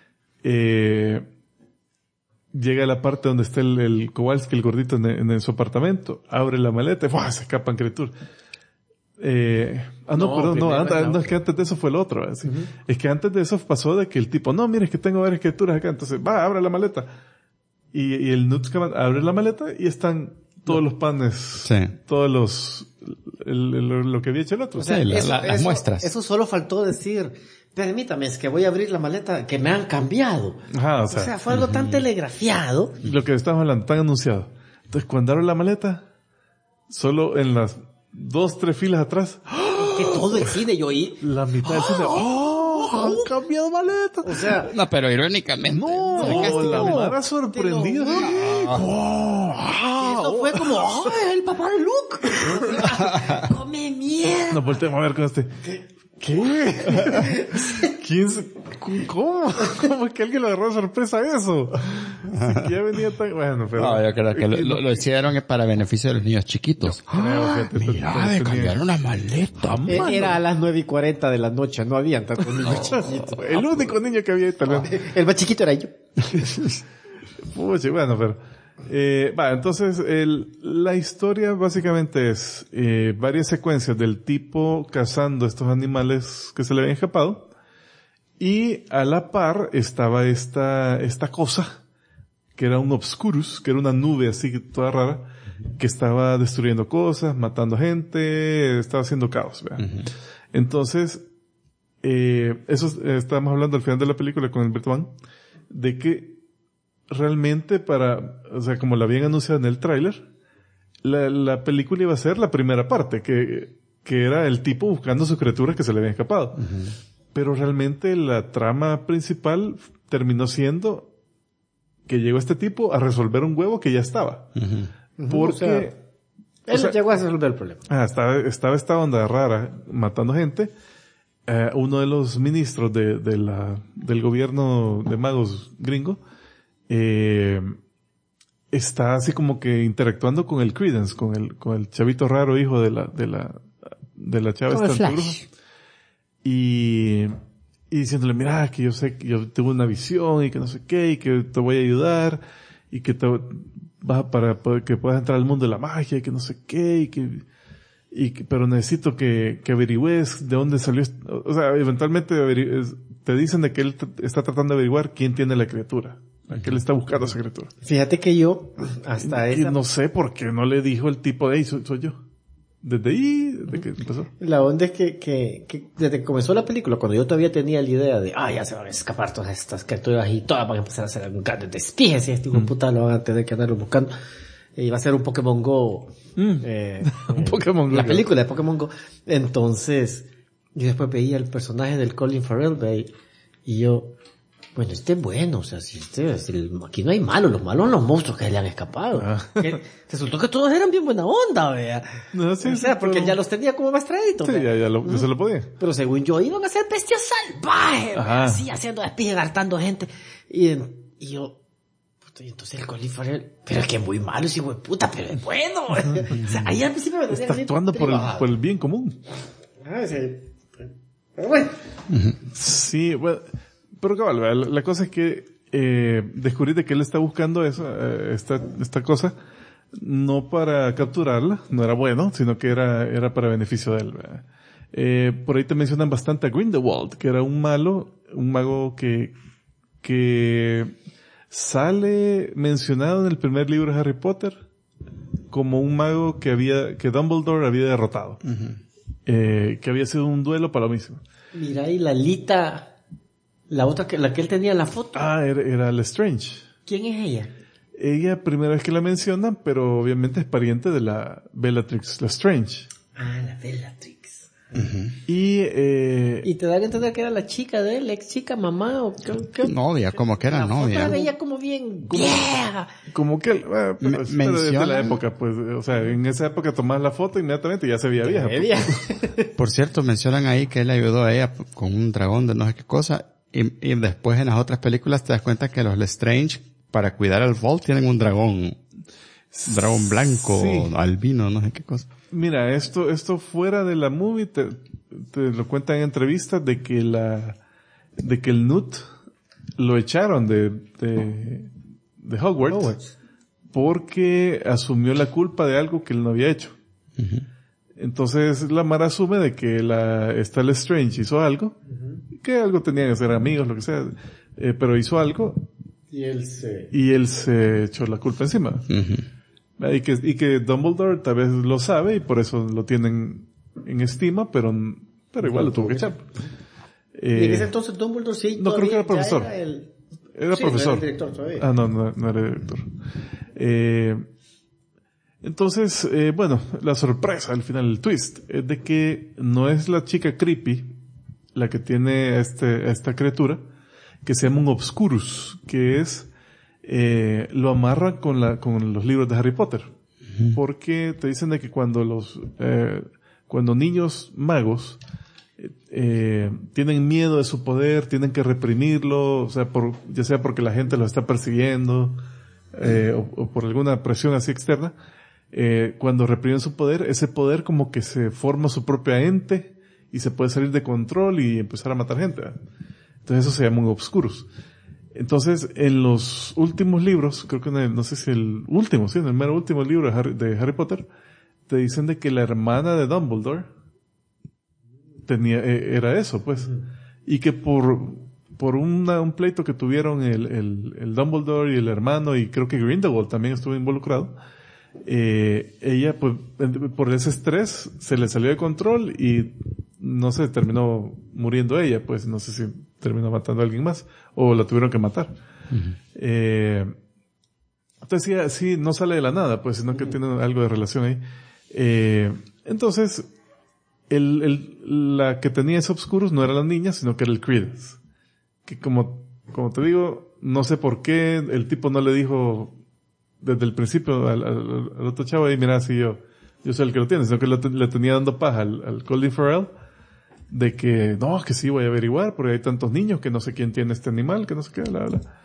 Llega a la parte donde está el Kowalski, el gordito en su apartamento, abre la maleta y se escapan criaturas. Es que antes de eso fue el otro. Es que antes de eso pasó de que el tipo, no, mire, es que tengo varias criaturas acá, entonces abre la maleta. Y el Newt Scamander abre la maleta y están todos los panes, todos lo que había hecho el otro. O sea, las muestras. Eso solo faltó decir, permítame, es que voy a abrir la maleta que me han cambiado. O sea, fue algo tan telegrafiado. Lo que estamos hablando, tan anunciado. Entonces, cuando abre la maleta, solo en las 2-3 filas atrás, que todo el cine yo oí. La mitad del cine, han cambiado maleta. O sea, no, pero irónicamente. La mara sorprendida. Eso fue como, el papá de Luke. Come mierda. Nos volteamos a ver con este. ¿Qué? ¿Cómo? ¿Cómo es que alguien le agarró de sorpresa eso? Si ya venía tan... Bueno, pero... No, yo creo que lo hicieron para beneficio de los niños chiquitos. Mira, cambiaron una maleta. Era a las 9:40 de la noche, no habían tantos niños chiquitos. El único niño que había ahí, tal vez. El más chiquito era yo. Pucha, bueno, pero... entonces la historia básicamente es varias secuencias del tipo cazando estos animales que se le habían escapado, y a la par estaba esta cosa que era un obscurus, que era una nube así toda rara, que estaba destruyendo cosas, matando gente, estaba haciendo caos, ¿verdad? Entonces eso estábamos hablando al final de la película con Alberto Van, de que realmente como lo habían anunciado en el tráiler, la película iba a ser la primera parte, que era el tipo buscando sus criaturas que se le habían escapado. Pero realmente la trama principal terminó siendo que llegó este tipo a resolver un huevo que ya estaba. Porque... él llegó a resolver el problema. Estaba esta onda rara, matando gente. Uno de los ministros del gobierno de magos gringo, está así como que interactuando con el Credence, con el chavito raro hijo de la chava Como esta el bruja. Flash. Y diciéndole, mira, que yo sé que yo tuve una visión y que no sé qué, y que te voy a ayudar, y que te vas para que puedas entrar al mundo de la magia, y que no sé qué, pero necesito que averigües de dónde salió, o sea, eventualmente te dicen de que él está tratando de averiguar quién tiene la criatura, que él está buscando esa criatura. Fíjate que yo, hasta Y esa... no sé por qué no le dijo el tipo de, soy yo. Desde que empezó. La onda es que desde que comenzó la película, cuando yo todavía tenía la idea de, ya se van a escapar todas estas criaturas y todas van a empezar a hacer un grandes despijes y este hijo de puta lo van a tener que andarlo buscando. Y va a ser un Pokémon Go. Un Pokémon Go. La película de Pokémon Go. Entonces, yo después veía el personaje del Colin Farrell y yo, bueno, este es bueno, o sea, aquí no hay malos, los malos son los monstruos que le han escapado. Resultó que todos eran bien buena onda, vea. No, sí, o sea, porque él ya los tenía como maestraditos. Sí, ya se lo podía. Pero según yo, iban a ser bestias salvajes, Ajá. así, haciendo despijes, hartando gente. Y yo, puta, y entonces el Colin Farrell, pero es que es muy malo ese hijo de puta, pero es bueno. O sea, ahí al principio me decía Está actuando por el bien común. Pero bueno. Sí, bueno, pero cabal, la cosa es que descubrí de que él está buscando esta cosa no para capturarla, no era bueno, sino que era para beneficio de él, ¿verdad? Por ahí te mencionan bastante a Grindelwald, que era un mago que sale mencionado en el primer libro de Harry Potter como un mago que Dumbledore había derrotado. Que había sido un duelo para lo mismo. Mira, y la Lita, la otra la que él tenía en la foto. Era Lestrange. ¿Quién es ella? Ella, primera vez que la mencionan, pero obviamente es pariente de la Bellatrix Lestrange. La Bellatrix. Y te dan a entender que era la chica de él, ex chica, mamá, o qué. Novia, como que era novia. La veía como bien vieja. como que pero de la época, pues, o sea, en esa época tomabas la foto inmediatamente ya se veía vieja. Por cierto, mencionan ahí que él ayudó a ella con un dragón de no sé qué cosa, y después en las otras películas te das cuenta que los Lestrange, para cuidar al Vault, tienen un dragón blanco, sí. Albino, no sé qué cosa. Mira, esto fuera de la movie te lo cuentan en entrevistas de que el Newt lo echaron de Hogwarts porque asumió la culpa de algo que él no había hecho. Entonces la Mara asume de que esta Lestrange hizo algo, que algo tenían que ser amigos, lo que sea, pero hizo algo y él se echó la culpa encima. Y que Dumbledore tal vez lo sabe y por eso lo tienen en estima, pero igual lo tuvo que echar. Y en ese entonces Dumbledore sí. No, creo que era profesor. Era profesor. No era director todavía. No era director. Entonces, bueno, la sorpresa al final, el twist, es de que no es la chica creepy la que tiene esta criatura, que se llama un Obscurus, que es lo amarran con los libros de Harry Potter. Porque te dicen de que cuando niños magos tienen miedo de su poder, tienen que reprimirlo, o sea, ya sea porque la gente los está persiguiendo, o por alguna presión así externa, cuando reprimen su poder, ese poder como que se forma su propia ente y se puede salir de control y empezar a matar gente. Entonces eso se llama un Obscurus. Entonces, en los últimos libros, creo que en el mero último libro de Harry Potter, te dicen de que la hermana de Dumbledore era eso, pues. Y que por un pleito que tuvieron el Dumbledore y el hermano, y creo que Grindelwald también estuvo involucrado, ella, pues, por ese estrés, se le salió de control y no sé, terminó muriendo ella, pues no sé si terminó matando a alguien más o la tuvieron que matar. Entonces sí, no sale de la nada, pues, sino que tiene algo de relación ahí. Entonces, la que tenía ese Obscurus no era la niña, sino que era el Credence. Que como te digo, no sé por qué el tipo no le dijo desde el principio al otro chavo ahí, mira, si yo soy el que lo tiene, sino que le tenía dando paja al Colin Farrell de que, no, que sí voy a averiguar porque hay tantos niños que no sé quién tiene este animal, que no sé qué, bla, bla.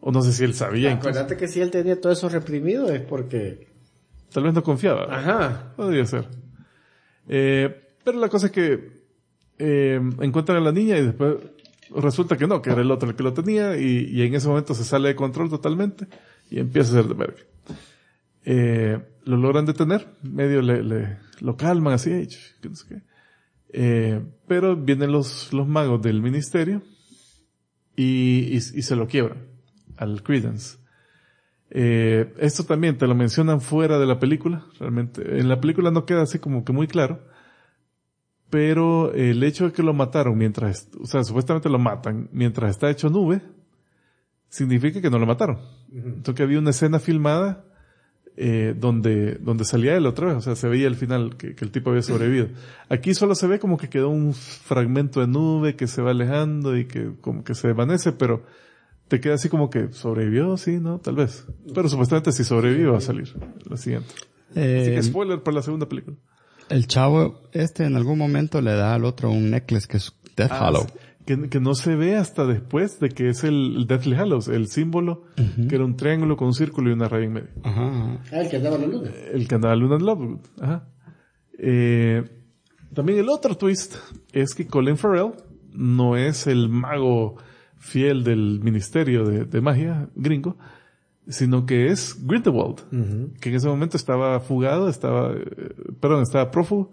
O no sé si él sabía. Acuérdate que si él tenía todo eso reprimido es porque... Tal vez no confiaba. Ajá. Podría ser. Pero la cosa es que encuentran a la niña y después resulta que no, que era el otro el que lo tenía y en ese momento se sale de control totalmente y empieza a ser de verga. Lo logran detener, medio lo calman así, que no sé qué. Pero vienen los magos del ministerio y se lo quiebran al Credence. Esto también te lo mencionan fuera de la película, realmente. En la película no queda así como que muy claro, pero el hecho de que lo mataron supuestamente lo matan mientras está hecho nube, significa que no lo mataron. Entonces que había una escena filmada donde salía él otra vez, o sea, se veía al final que el tipo había sobrevivido. Aquí solo se ve como que quedó un fragmento de nube que se va alejando y que como que se desvanece, pero te queda así como que sobrevivió, sí, ¿no? Tal vez. Pero supuestamente si sobrevivió va a salir la siguiente. Así que spoiler para la segunda película. El chavo en algún momento le da al otro un necklace que es Death Hollow. Que no se ve hasta después de que es el Deathly Hallows, el símbolo, que era un triángulo con un círculo y una raya en medio. Ajá. El que andaba en la luna. El que andaba en la luna en Lovewood. Ajá. También el otro twist es que Colin Farrell no es el mago fiel del ministerio de magia gringo, sino que es Grindelwald, que en ese momento estaba fugado, estaba prófugo.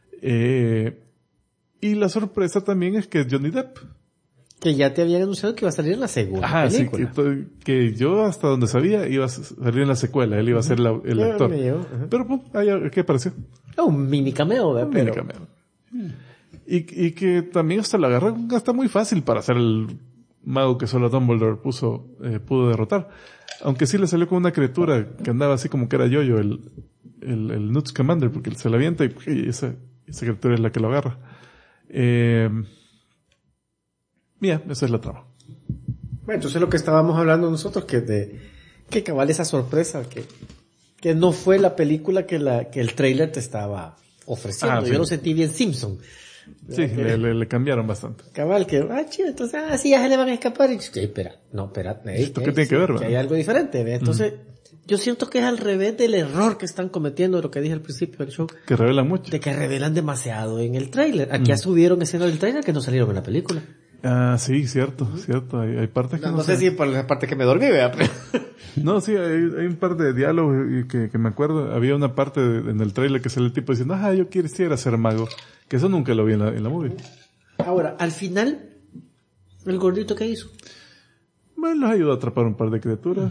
Y la sorpresa también es que es Johnny Depp. Que ya te habían anunciado que iba a salir en la segunda película. Sí, que yo hasta donde sabía iba a salir en la secuela, él iba a ser el actor. Pero pues, ¿qué pareció? Un mini cameo, ¿verdad? Mini cameo. Y que también hasta la agarraron hasta muy fácil para hacer el mago que solo Dumbledore pudo derrotar. Aunque sí le salió con una criatura que andaba así como que era Yoyo, el Newt Scamander, porque se la avienta y esa criatura es la que lo agarra. Mira, esa es la trama. Bueno, entonces lo que estábamos hablando nosotros, que cabal esa sorpresa, que no fue la película que el trailer te estaba ofreciendo. Yo lo sentí bien Simpson. Sí, le cambiaron bastante. Cabal, chido, entonces, sí, ya se le van a escapar. Y, espera. ¿Esto qué tiene que ver, que hay algo diferente, ¿ve? Entonces, yo siento que es al revés del error que están cometiendo, de lo que dije al principio del show. Que revelan mucho. De que revelan demasiado en el tráiler. Aquí ya subieron escenas del tráiler que no salieron en la película. Ah, sí, cierto. Hay partes que no sé si por la parte que me dormí, vea. No, sí, hay un par de diálogos que me acuerdo. Había una parte en el tráiler que sale el tipo diciendo, yo quisiera ser mago. Que eso nunca lo vi en la movie. Ahora, al final, ¿el gordito qué hizo? Bueno, los ayudó a atrapar un par de criaturas.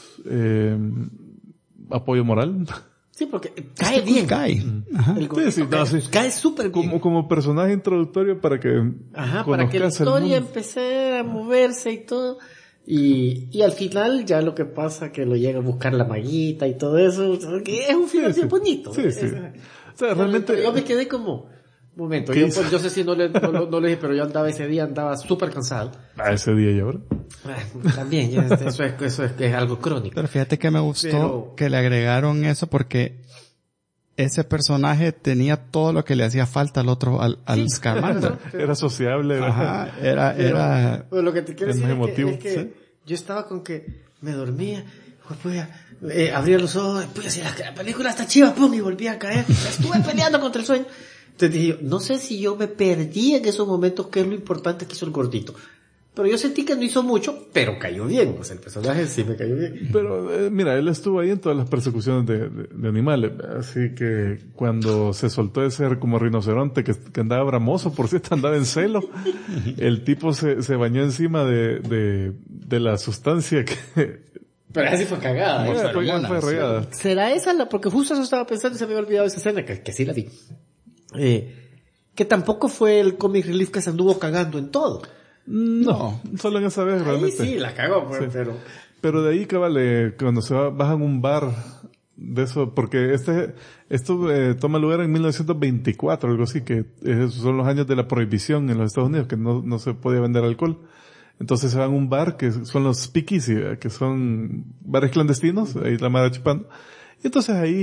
Apoyo moral. Sí, porque cae bien. Cae. El gordito cae súper bien. Como personaje introductorio para que para que la historia empecé a moverse y todo. Y al final ya lo que pasa que lo llega a buscar la maguita y todo eso. Que es un final bien bonito. Sí. O sea, realmente... Yo me quedé como... Un momento, yo sé si no le dije, pero yo ese día andaba súper cansado. Ese día ya, ¿verdad? También, eso es algo crónico. Pero fíjate que me gustó que le agregaron eso porque ese personaje tenía todo lo que le hacía falta al otro, al Scamander. Era sociable. Ajá, era Pero lo que te quiero decir emotivo, es que yo estaba con que me dormía, abría los ojos, pues si la película está chiva, pum, y volvía a caer. Estuve peleando contra el sueño. Entonces dije, no sé si yo me perdí en esos momentos, que es lo importante que hizo el gordito. Pero yo sentí que no hizo mucho, pero cayó bien. O sea, el personaje sí me cayó bien. Pero, mira, él estuvo ahí en todas las persecuciones de animales. Así que cuando se soltó de ser como rinoceronte, que andaba bramoso, por cierto, andaba en celo, el tipo se bañó encima de la sustancia que... Pero así fue cagada. Fue regada. ¿Será esa porque justo eso estaba pensando y se me había olvidado esa escena, que sí la vi. Que tampoco fue el comic relief que se anduvo cagando en todo. No, solo en esa vez realmente. Sí, la cagó, pues, sí. Pero de ahí, cabal, cuando se bajan un bar de eso, porque esto toma lugar en 1924, algo así, que son los años de la prohibición en los Estados Unidos, que no se podía vender alcohol. Entonces se van a un bar que son los speakeasy, que son bares clandestinos, ahí la madre chupando. Y entonces ahí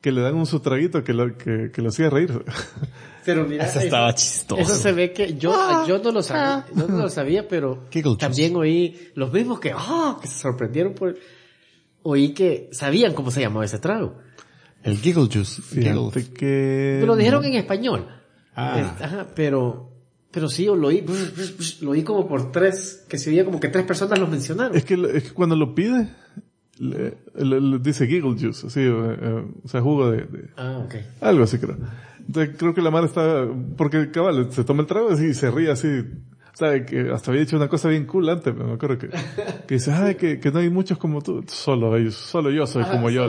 que le dan un su traguito que lo hacía reír. Pero mira, Eso estaba chistoso. Eso se ve que yo no lo sabía, pero también oí los mismos que se sorprendieron oí que sabían cómo se llamaba ese trago. El Giggle Juice. Fíjate que... Pero lo dijeron en español. Ah. Pero sí, lo oí como por tres, que se oía como que tres personas lo mencionaron. Es que cuando lo pide, le dice Giggle Juice, así, o sea, jugo de... Ok. Algo así creo. Entonces creo que la madre está, porque cabal, se toma el trago así y se ríe así. O sea, que hasta había dicho una cosa bien cool antes, me acuerdo que dice, que no hay muchos como tú, solo yo soy como yo.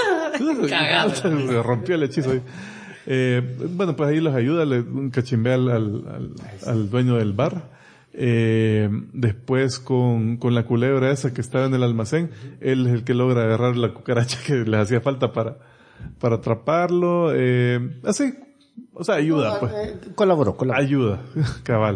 Le rompió el hechizo ahí. Bueno, pues ahí los ayuda, un cachimbea al dueño del bar. Después con la culebra esa que estaba en el almacén, él es el que logra agarrar la cucaracha que les hacía falta para atraparlo, así, o sea, ayuda, pues. Colaboró. Ayuda, cabal.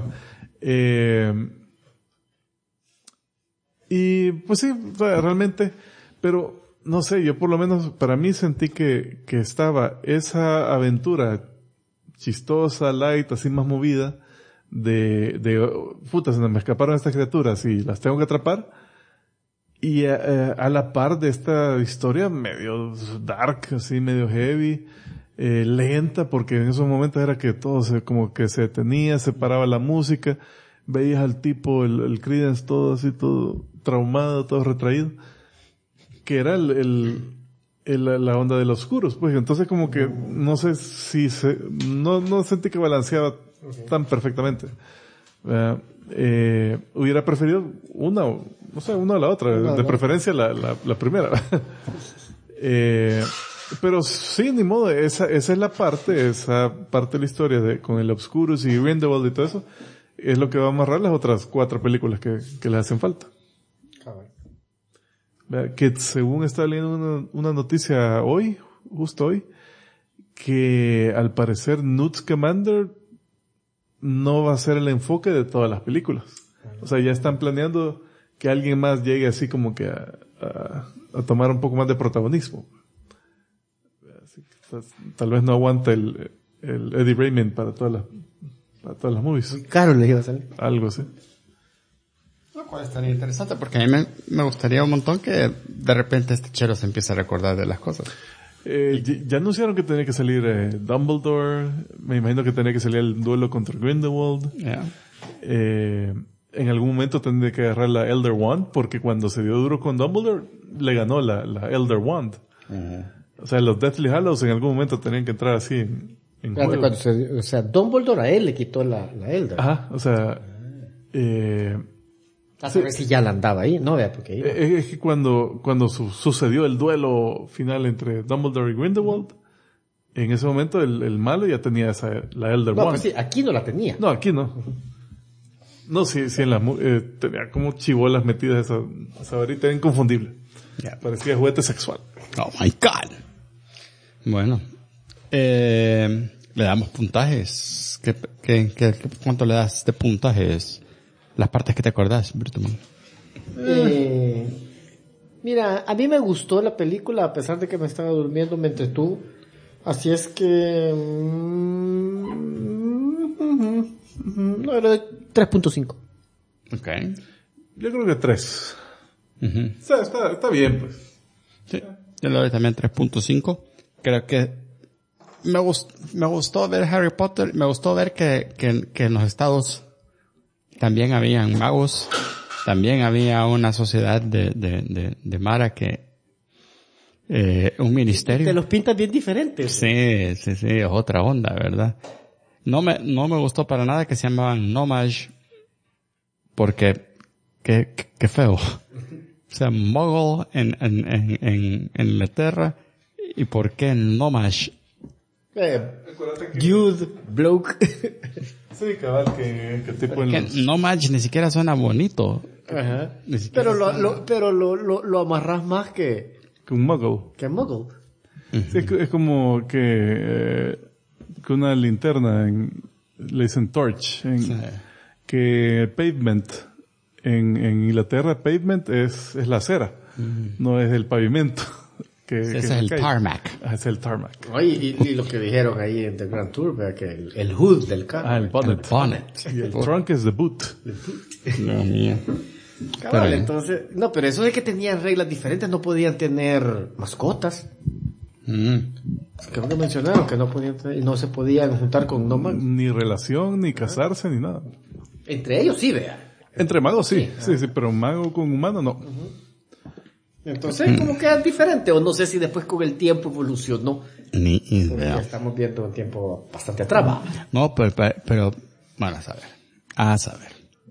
Y pues sí, o sea, realmente, pero no sé, yo por lo menos para mí sentí que estaba esa aventura chistosa, light, así más movida, puta, se me escaparon estas criaturas y las tengo que atrapar. Y a la par de esta historia medio dark, así medio heavy, lenta, porque en esos momentos era que todo como que se detenía, se paraba la música, veías al tipo, el Creedence todo así, todo traumado, todo retraído, que era la onda de los oscuros, pues entonces como que no sé si no sentí que balanceaba tan perfectamente. Hubiera preferido una o la otra, de preferencia la primera. Pero sí, ni modo, esa es esa parte de la historia con el Obscurus y Grindelwald y todo eso, es lo que va a amarrar las otras 4 películas que les hacen falta. Que según estaba leyendo una noticia justo hoy, que al parecer Newt Scamander no va a ser el enfoque de todas las películas. O sea, ya están planeando que alguien más llegue así como que a tomar un poco más de protagonismo. Así que, tal vez no aguanta el Eddie Raymond para todas las movies. Muy caro le iba a salir. Algo así. Lo cual estaría interesante porque a mí me gustaría un montón que de repente este chero se empiece a recordar de las cosas. Ya anunciaron que tenía que salir Dumbledore. Me imagino que tenía que salir el duelo contra Grindelwald. Yeah. En algún momento tendría que agarrar la Elder Wand, porque cuando se dio duro con Dumbledore, le ganó la Elder Wand. Uh-huh. O sea, los Deathly Hallows en algún momento tenían que entrar así en juego. O sea, Dumbledore a él le quitó la Elder. Ajá, o sea... a ver si ya la andaba ahí, ¿no? Vea, porque iba. Es que cuando sucedió el duelo final entre Dumbledore y Grindelwald, en ese momento el malo ya tenía la Elder Wand. No, pues sí, aquí no la tenía. No, aquí no. No, sí en tenía como chibolas metidas esa varita, era inconfundible. Yeah. Parecía juguete sexual. Oh my God. Bueno, le damos puntajes. ¿Cuánto le das de puntajes? Las partes que te acordás, Brutoman. Mira, a mí me gustó la película, a pesar de que me estaba durmiendo, me entretuvo. Así es que... no, era 3.5. Ok. Yo creo que 3. Uh-huh. O sea, está bien, pues. Sí, yo le doy también 3.5. Creo que me gustó ver Harry Potter. Me gustó ver que en los Estados también habían magos. También había una sociedad de Mara que un ministerio. Te los pintas bien diferentes. Sí, es otra onda, ¿verdad? No me gustó para nada que se llamaban Nomage, porque qué feo. O sea, Muggle en Inglaterra, ¿y por qué Nomage? Dude, bloke. Sí, cabal, que tipo en los... Nomage ni siquiera suena bonito. Ajá. Pero lo amarras más que un Muggle. Que Muggle. Sí, es como que una linterna le dicen torch. Sí. Que pavement en Inglaterra, pavement es la acera, no es el pavimento. Ese es el tarmac. Es el tarmac. Oye, y lo que dijeron ahí en The Grand Tour, vea que el hood del carro. El bonnet. Y el trunk es the boot. Dios mío. Cabal, entonces, no, pero eso de que tenían reglas diferentes, no podían tener mascotas. Creo que mencionaron que no podían tener, y no se podían juntar con no magos. Ni relación, ni casarse, ni nada. Entre ellos sí, vea. Entre magos sí, pero mago con humano no. Entonces, como que es diferente, o no sé si después con el tiempo evolucionó. Ni Porque ya idea. estamos viendo un tiempo bastante atrás. ¿Va? No, pero, bueno, a saber.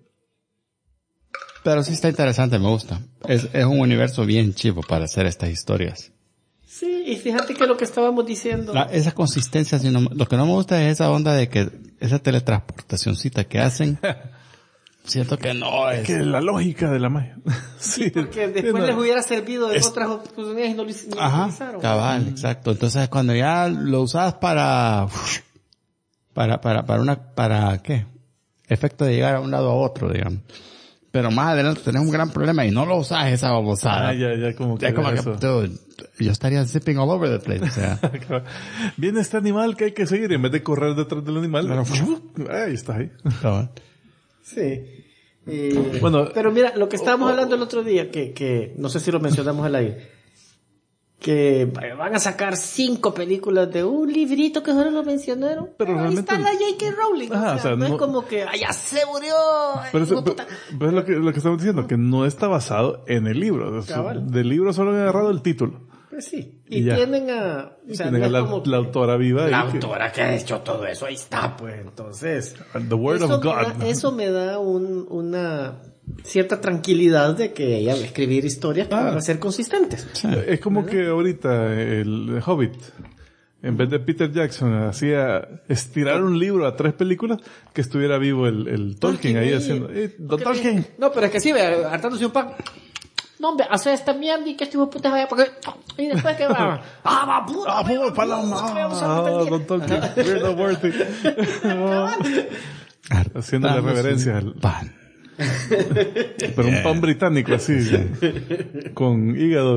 Pero sí está interesante, me gusta. Es un universo bien chivo para hacer estas historias. Sí, y fíjate que lo que estábamos diciendo. Esa consistencia, lo que no me gusta es esa onda de que esa teletransportacioncita que hacen, siento que no es. Que la lógica de la magia. Sí, porque después les hubiera servido en otras oportunidades y no lo utilizaron. Cabal, exacto. Entonces cuando ya lo usas para ¿qué? Efecto de llegar a un lado a otro, digamos. Pero más adelante tenés un gran problema y no lo usas esa babosada. Ya como que eso. Dude, yo estaría zipping all over the place, o sea. Viene este animal que hay que seguir y en vez de correr detrás del animal, ahí está ahí. Cabal. Sí. Bueno, pero mira, lo que estábamos hablando el otro día, que no sé si lo mencionamos al aire, que van a sacar 5 películas de un librito que solo lo mencionaron. Pero ahí realmente está la J.K. Rowling. Ajá, o sea, no es como que, ya se murió. Pero es lo que estamos diciendo, que no está basado en el libro. Del libro solo han agarrado el título. Pues sí. Y tienen a... O sea, tienen no a es como la autora viva. La autora que ha hecho todo eso, ahí está, pues. Entonces... The Word of God. Eso me da una cierta tranquilidad de que ella va a escribir historias que van a ser consistentes. Sí. Es como que ahorita el Hobbit, en vez de Peter Jackson, hacía estirar un libro a 3 películas, que estuviera vivo el Tolkien ahí haciendo... Tolkien. No, pero es que sí, hartándose un pan... No, hombre, hace esta mierda y que este hijo de puta vaya porque... Y después que va... ¡Va, puta! Don Tolkien. We're not worthy. Haciéndole reverencia al pan. Pero un pan británico así, con hígado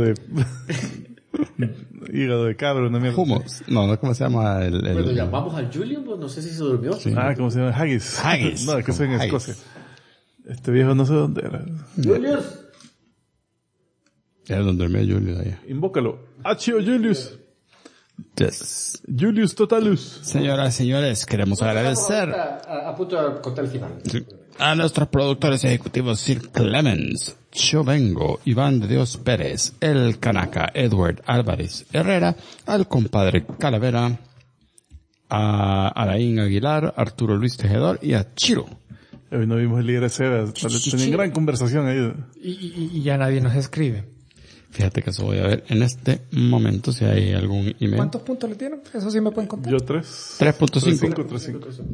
de cabra, una mierda. Hummus. No, ¿cómo se llama Bueno, llamamos al Julian, pues no sé si se durmió. Sí. ¿Cómo se llama? Haggis. No, que soy en Haggis. Escocia. Este viejo no sé dónde era. Julius. Era donde dormía Julius allá. Invócalo. Accio Julius. Yes. Julius Totalus. Señoras y señores, queremos agradecer A punto de contar el final. a nuestros productores ejecutivos Sir Clemens, Chovengo, Iván de Dios Pérez, El Canaca, Edward Álvarez Herrera, al compadre Calavera, a Alain Aguilar, Arturo Luis Tejedor y a Chiro. Hoy no vimos el IRC, tenían gran conversación ahí. Y ya nadie nos escribe. Fíjate que eso voy a ver en este momento si hay algún email. ¿Cuántos puntos le tienen? Eso sí me pueden contar. Yo 3. 3.5.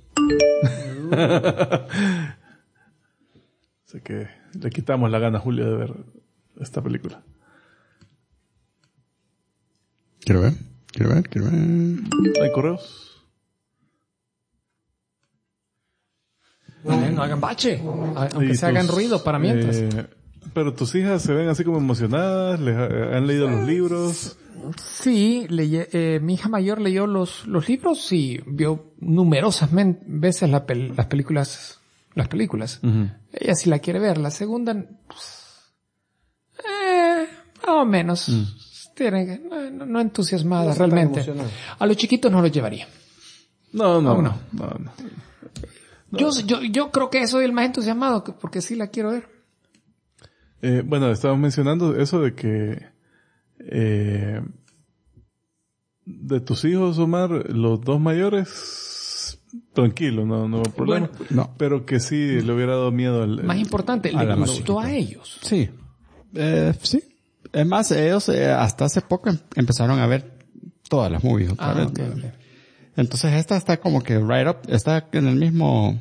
Así que le quitamos la gana a Julio de ver esta película. Quiero ver. ¿Hay correos? No hagan bache, aunque se hagan ruido para mientras. Pero tus hijas se ven así como emocionadas, han leído los libros. Sí, mi hija mayor leyó los libros y vio numerosas veces las películas. Uh-huh. Ella sí la quiere ver. La segunda, pues, más o menos. No entusiasmada realmente. A los chiquitos no los llevaría. No. Yo creo que soy el más entusiasmado porque sí la quiero ver. Bueno, estábamos mencionando eso de que de tus hijos, Omar, los 2 mayores, tranquilo, no hay problema. Bueno, no. Pero que sí le hubiera dado miedo al... Más importante, le gustó a ellos. Sí. Sí. Es más, ellos hasta hace poco empezaron a ver todas las movies otra vez. Okay. Entonces esta está como que right up, está en el mismo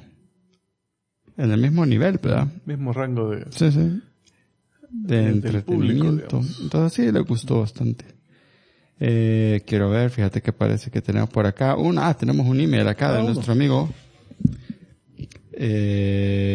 nivel, ¿verdad? Mismo rango de... Sí. De entretenimiento. Público, entonces sí, le gustó bastante. Quiero ver, fíjate que parece que tenemos por acá tenemos un email acá de nuestro amigo.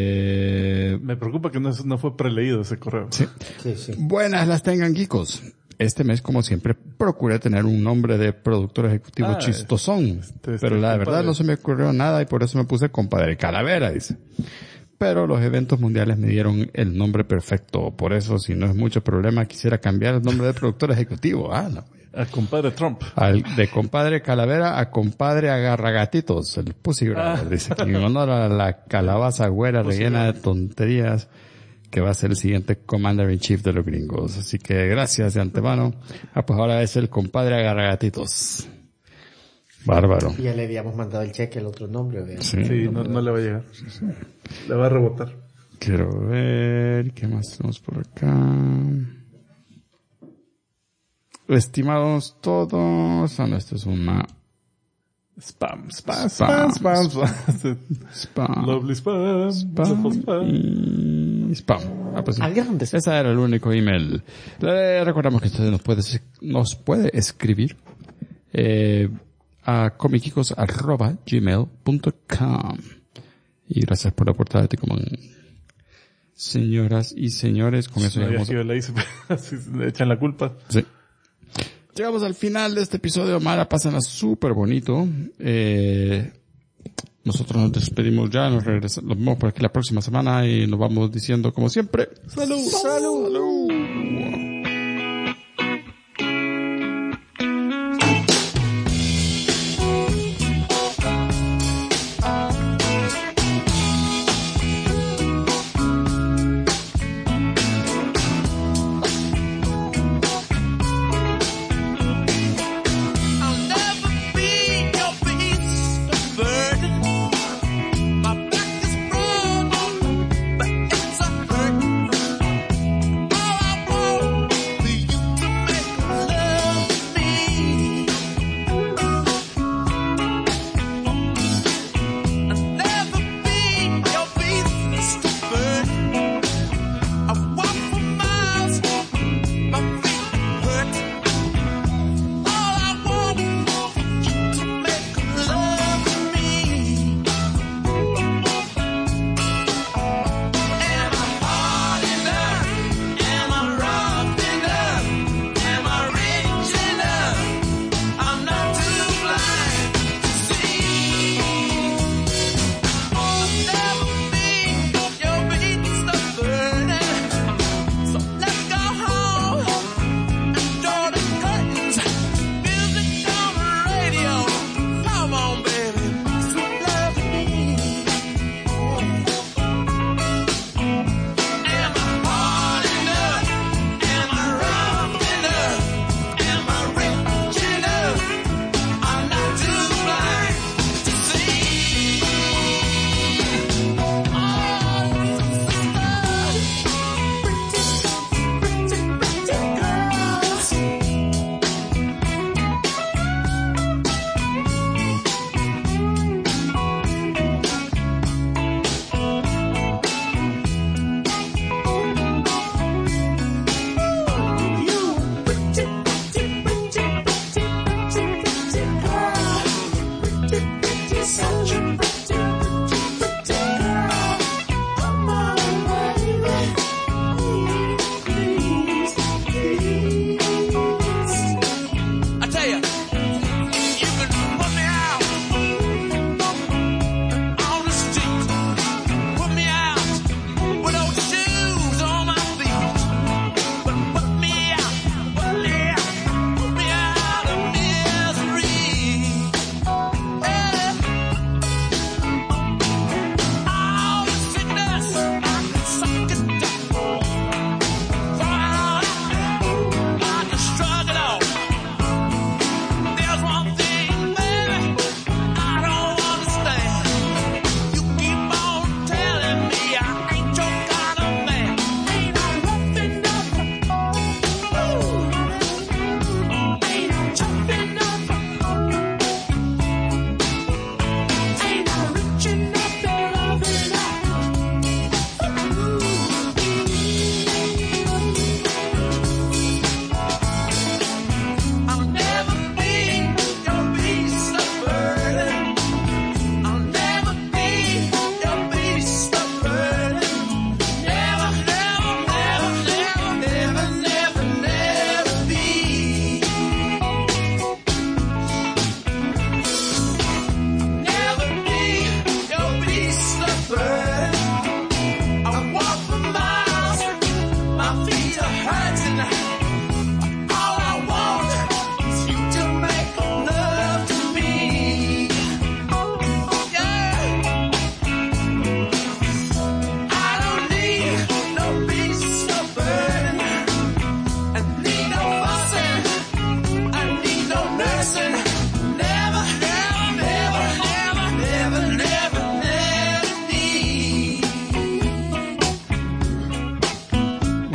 Me preocupa que no fue preleído ese correo. Sí. Buenas las tengan, geekos. este mes, como siempre, procuré tener un nombre de productor ejecutivo chistosón. Pero la verdad no se me ocurrió nada y por eso me puse Compadre Calavera, dice. Pero los eventos mundiales me dieron el nombre perfecto. Por eso, si no es mucho problema, quisiera cambiar el nombre de productor ejecutivo. No. A Compadre Trump. De Compadre Calavera a Compadre Agarragatitos. El Pussy Grabber, dice que en honor a la calabaza güera rellena de tonterías que va a ser el siguiente Commander-in-Chief de los gringos. Así que gracias de antemano. Pues ahora es el Compadre Agarragatitos. Bárbaro. Ya le habíamos mandado el cheque, el otro nombre. Sí, no le va a llegar. Le va a rebotar. Quiero ver, ¿qué más tenemos por acá? Estimados todos. Esto es una... Spam. Lovely spam. Spam. Pues, ese era el único email. Recordamos que usted nos puede escribir a comicicos@gmail.com. Y gracias por la portada de como señoras y señores, con eso ya le echan la culpa. Sí. Llegamos al final de este episodio, Mara, pásenla súper bonito. Nosotros nos despedimos ya, nos vemos por aquí la próxima semana y nos vamos diciendo como siempre, ¡Salud! ¡Salud! ¡Salud!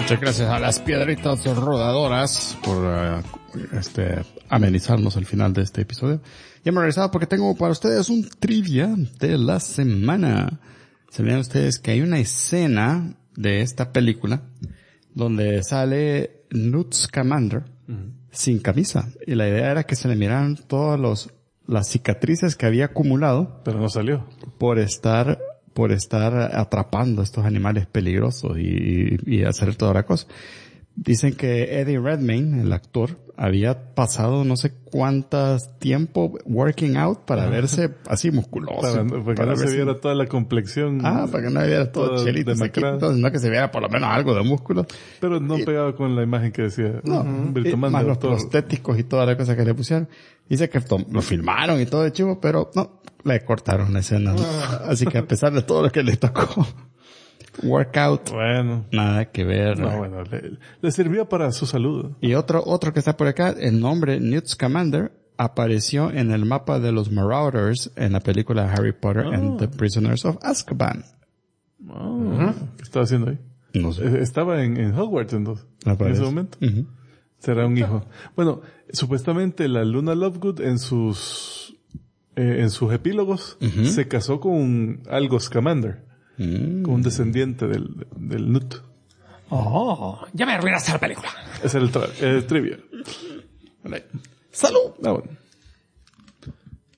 Muchas gracias a las piedritas rodadoras por amenizarnos el final de este episodio. Ya hemos regresado porque tengo para ustedes un trivia de la semana. ¿Sabían ustedes que hay una escena de esta película donde sale Newt Scamander sin camisa? Y la idea era que se le miraran todas las cicatrices que había acumulado. Pero no salió. Por estar atrapando a estos animales peligrosos y hacer toda la cosa. Dicen que Eddie Redmayne, el actor, había pasado no sé cuántas tiempo working out para verse así musculoso. Para que no se viera toda la complexión. Para que no viera todo chelito, sino que se viera por lo menos algo de músculo. Pero no pegaba con la imagen que decía. Más los prostéticos y toda la cosa que le pusieron. Dice que lo filmaron y todo de chivo, pero no, le cortaron la escena. Así que a pesar de todo lo que le tocó workout, bueno, nada que ver. No, bueno, le sirvió para su salud. Y otro que está por acá, el nombre Newt Scamander apareció en el mapa de los Marauders en la película Harry Potter and the Prisoners of Azkaban. ¿Qué estaba haciendo ahí? No sé. Estaba en Hogwarts entonces, en ese momento. Será un hijo. Bueno, supuestamente la Luna Lovegood en sus epílogos se casó con algo Scamander. Con un descendiente del Newt. Ya me arruinaste la película. Es el trivia. ¡Salud! Bueno.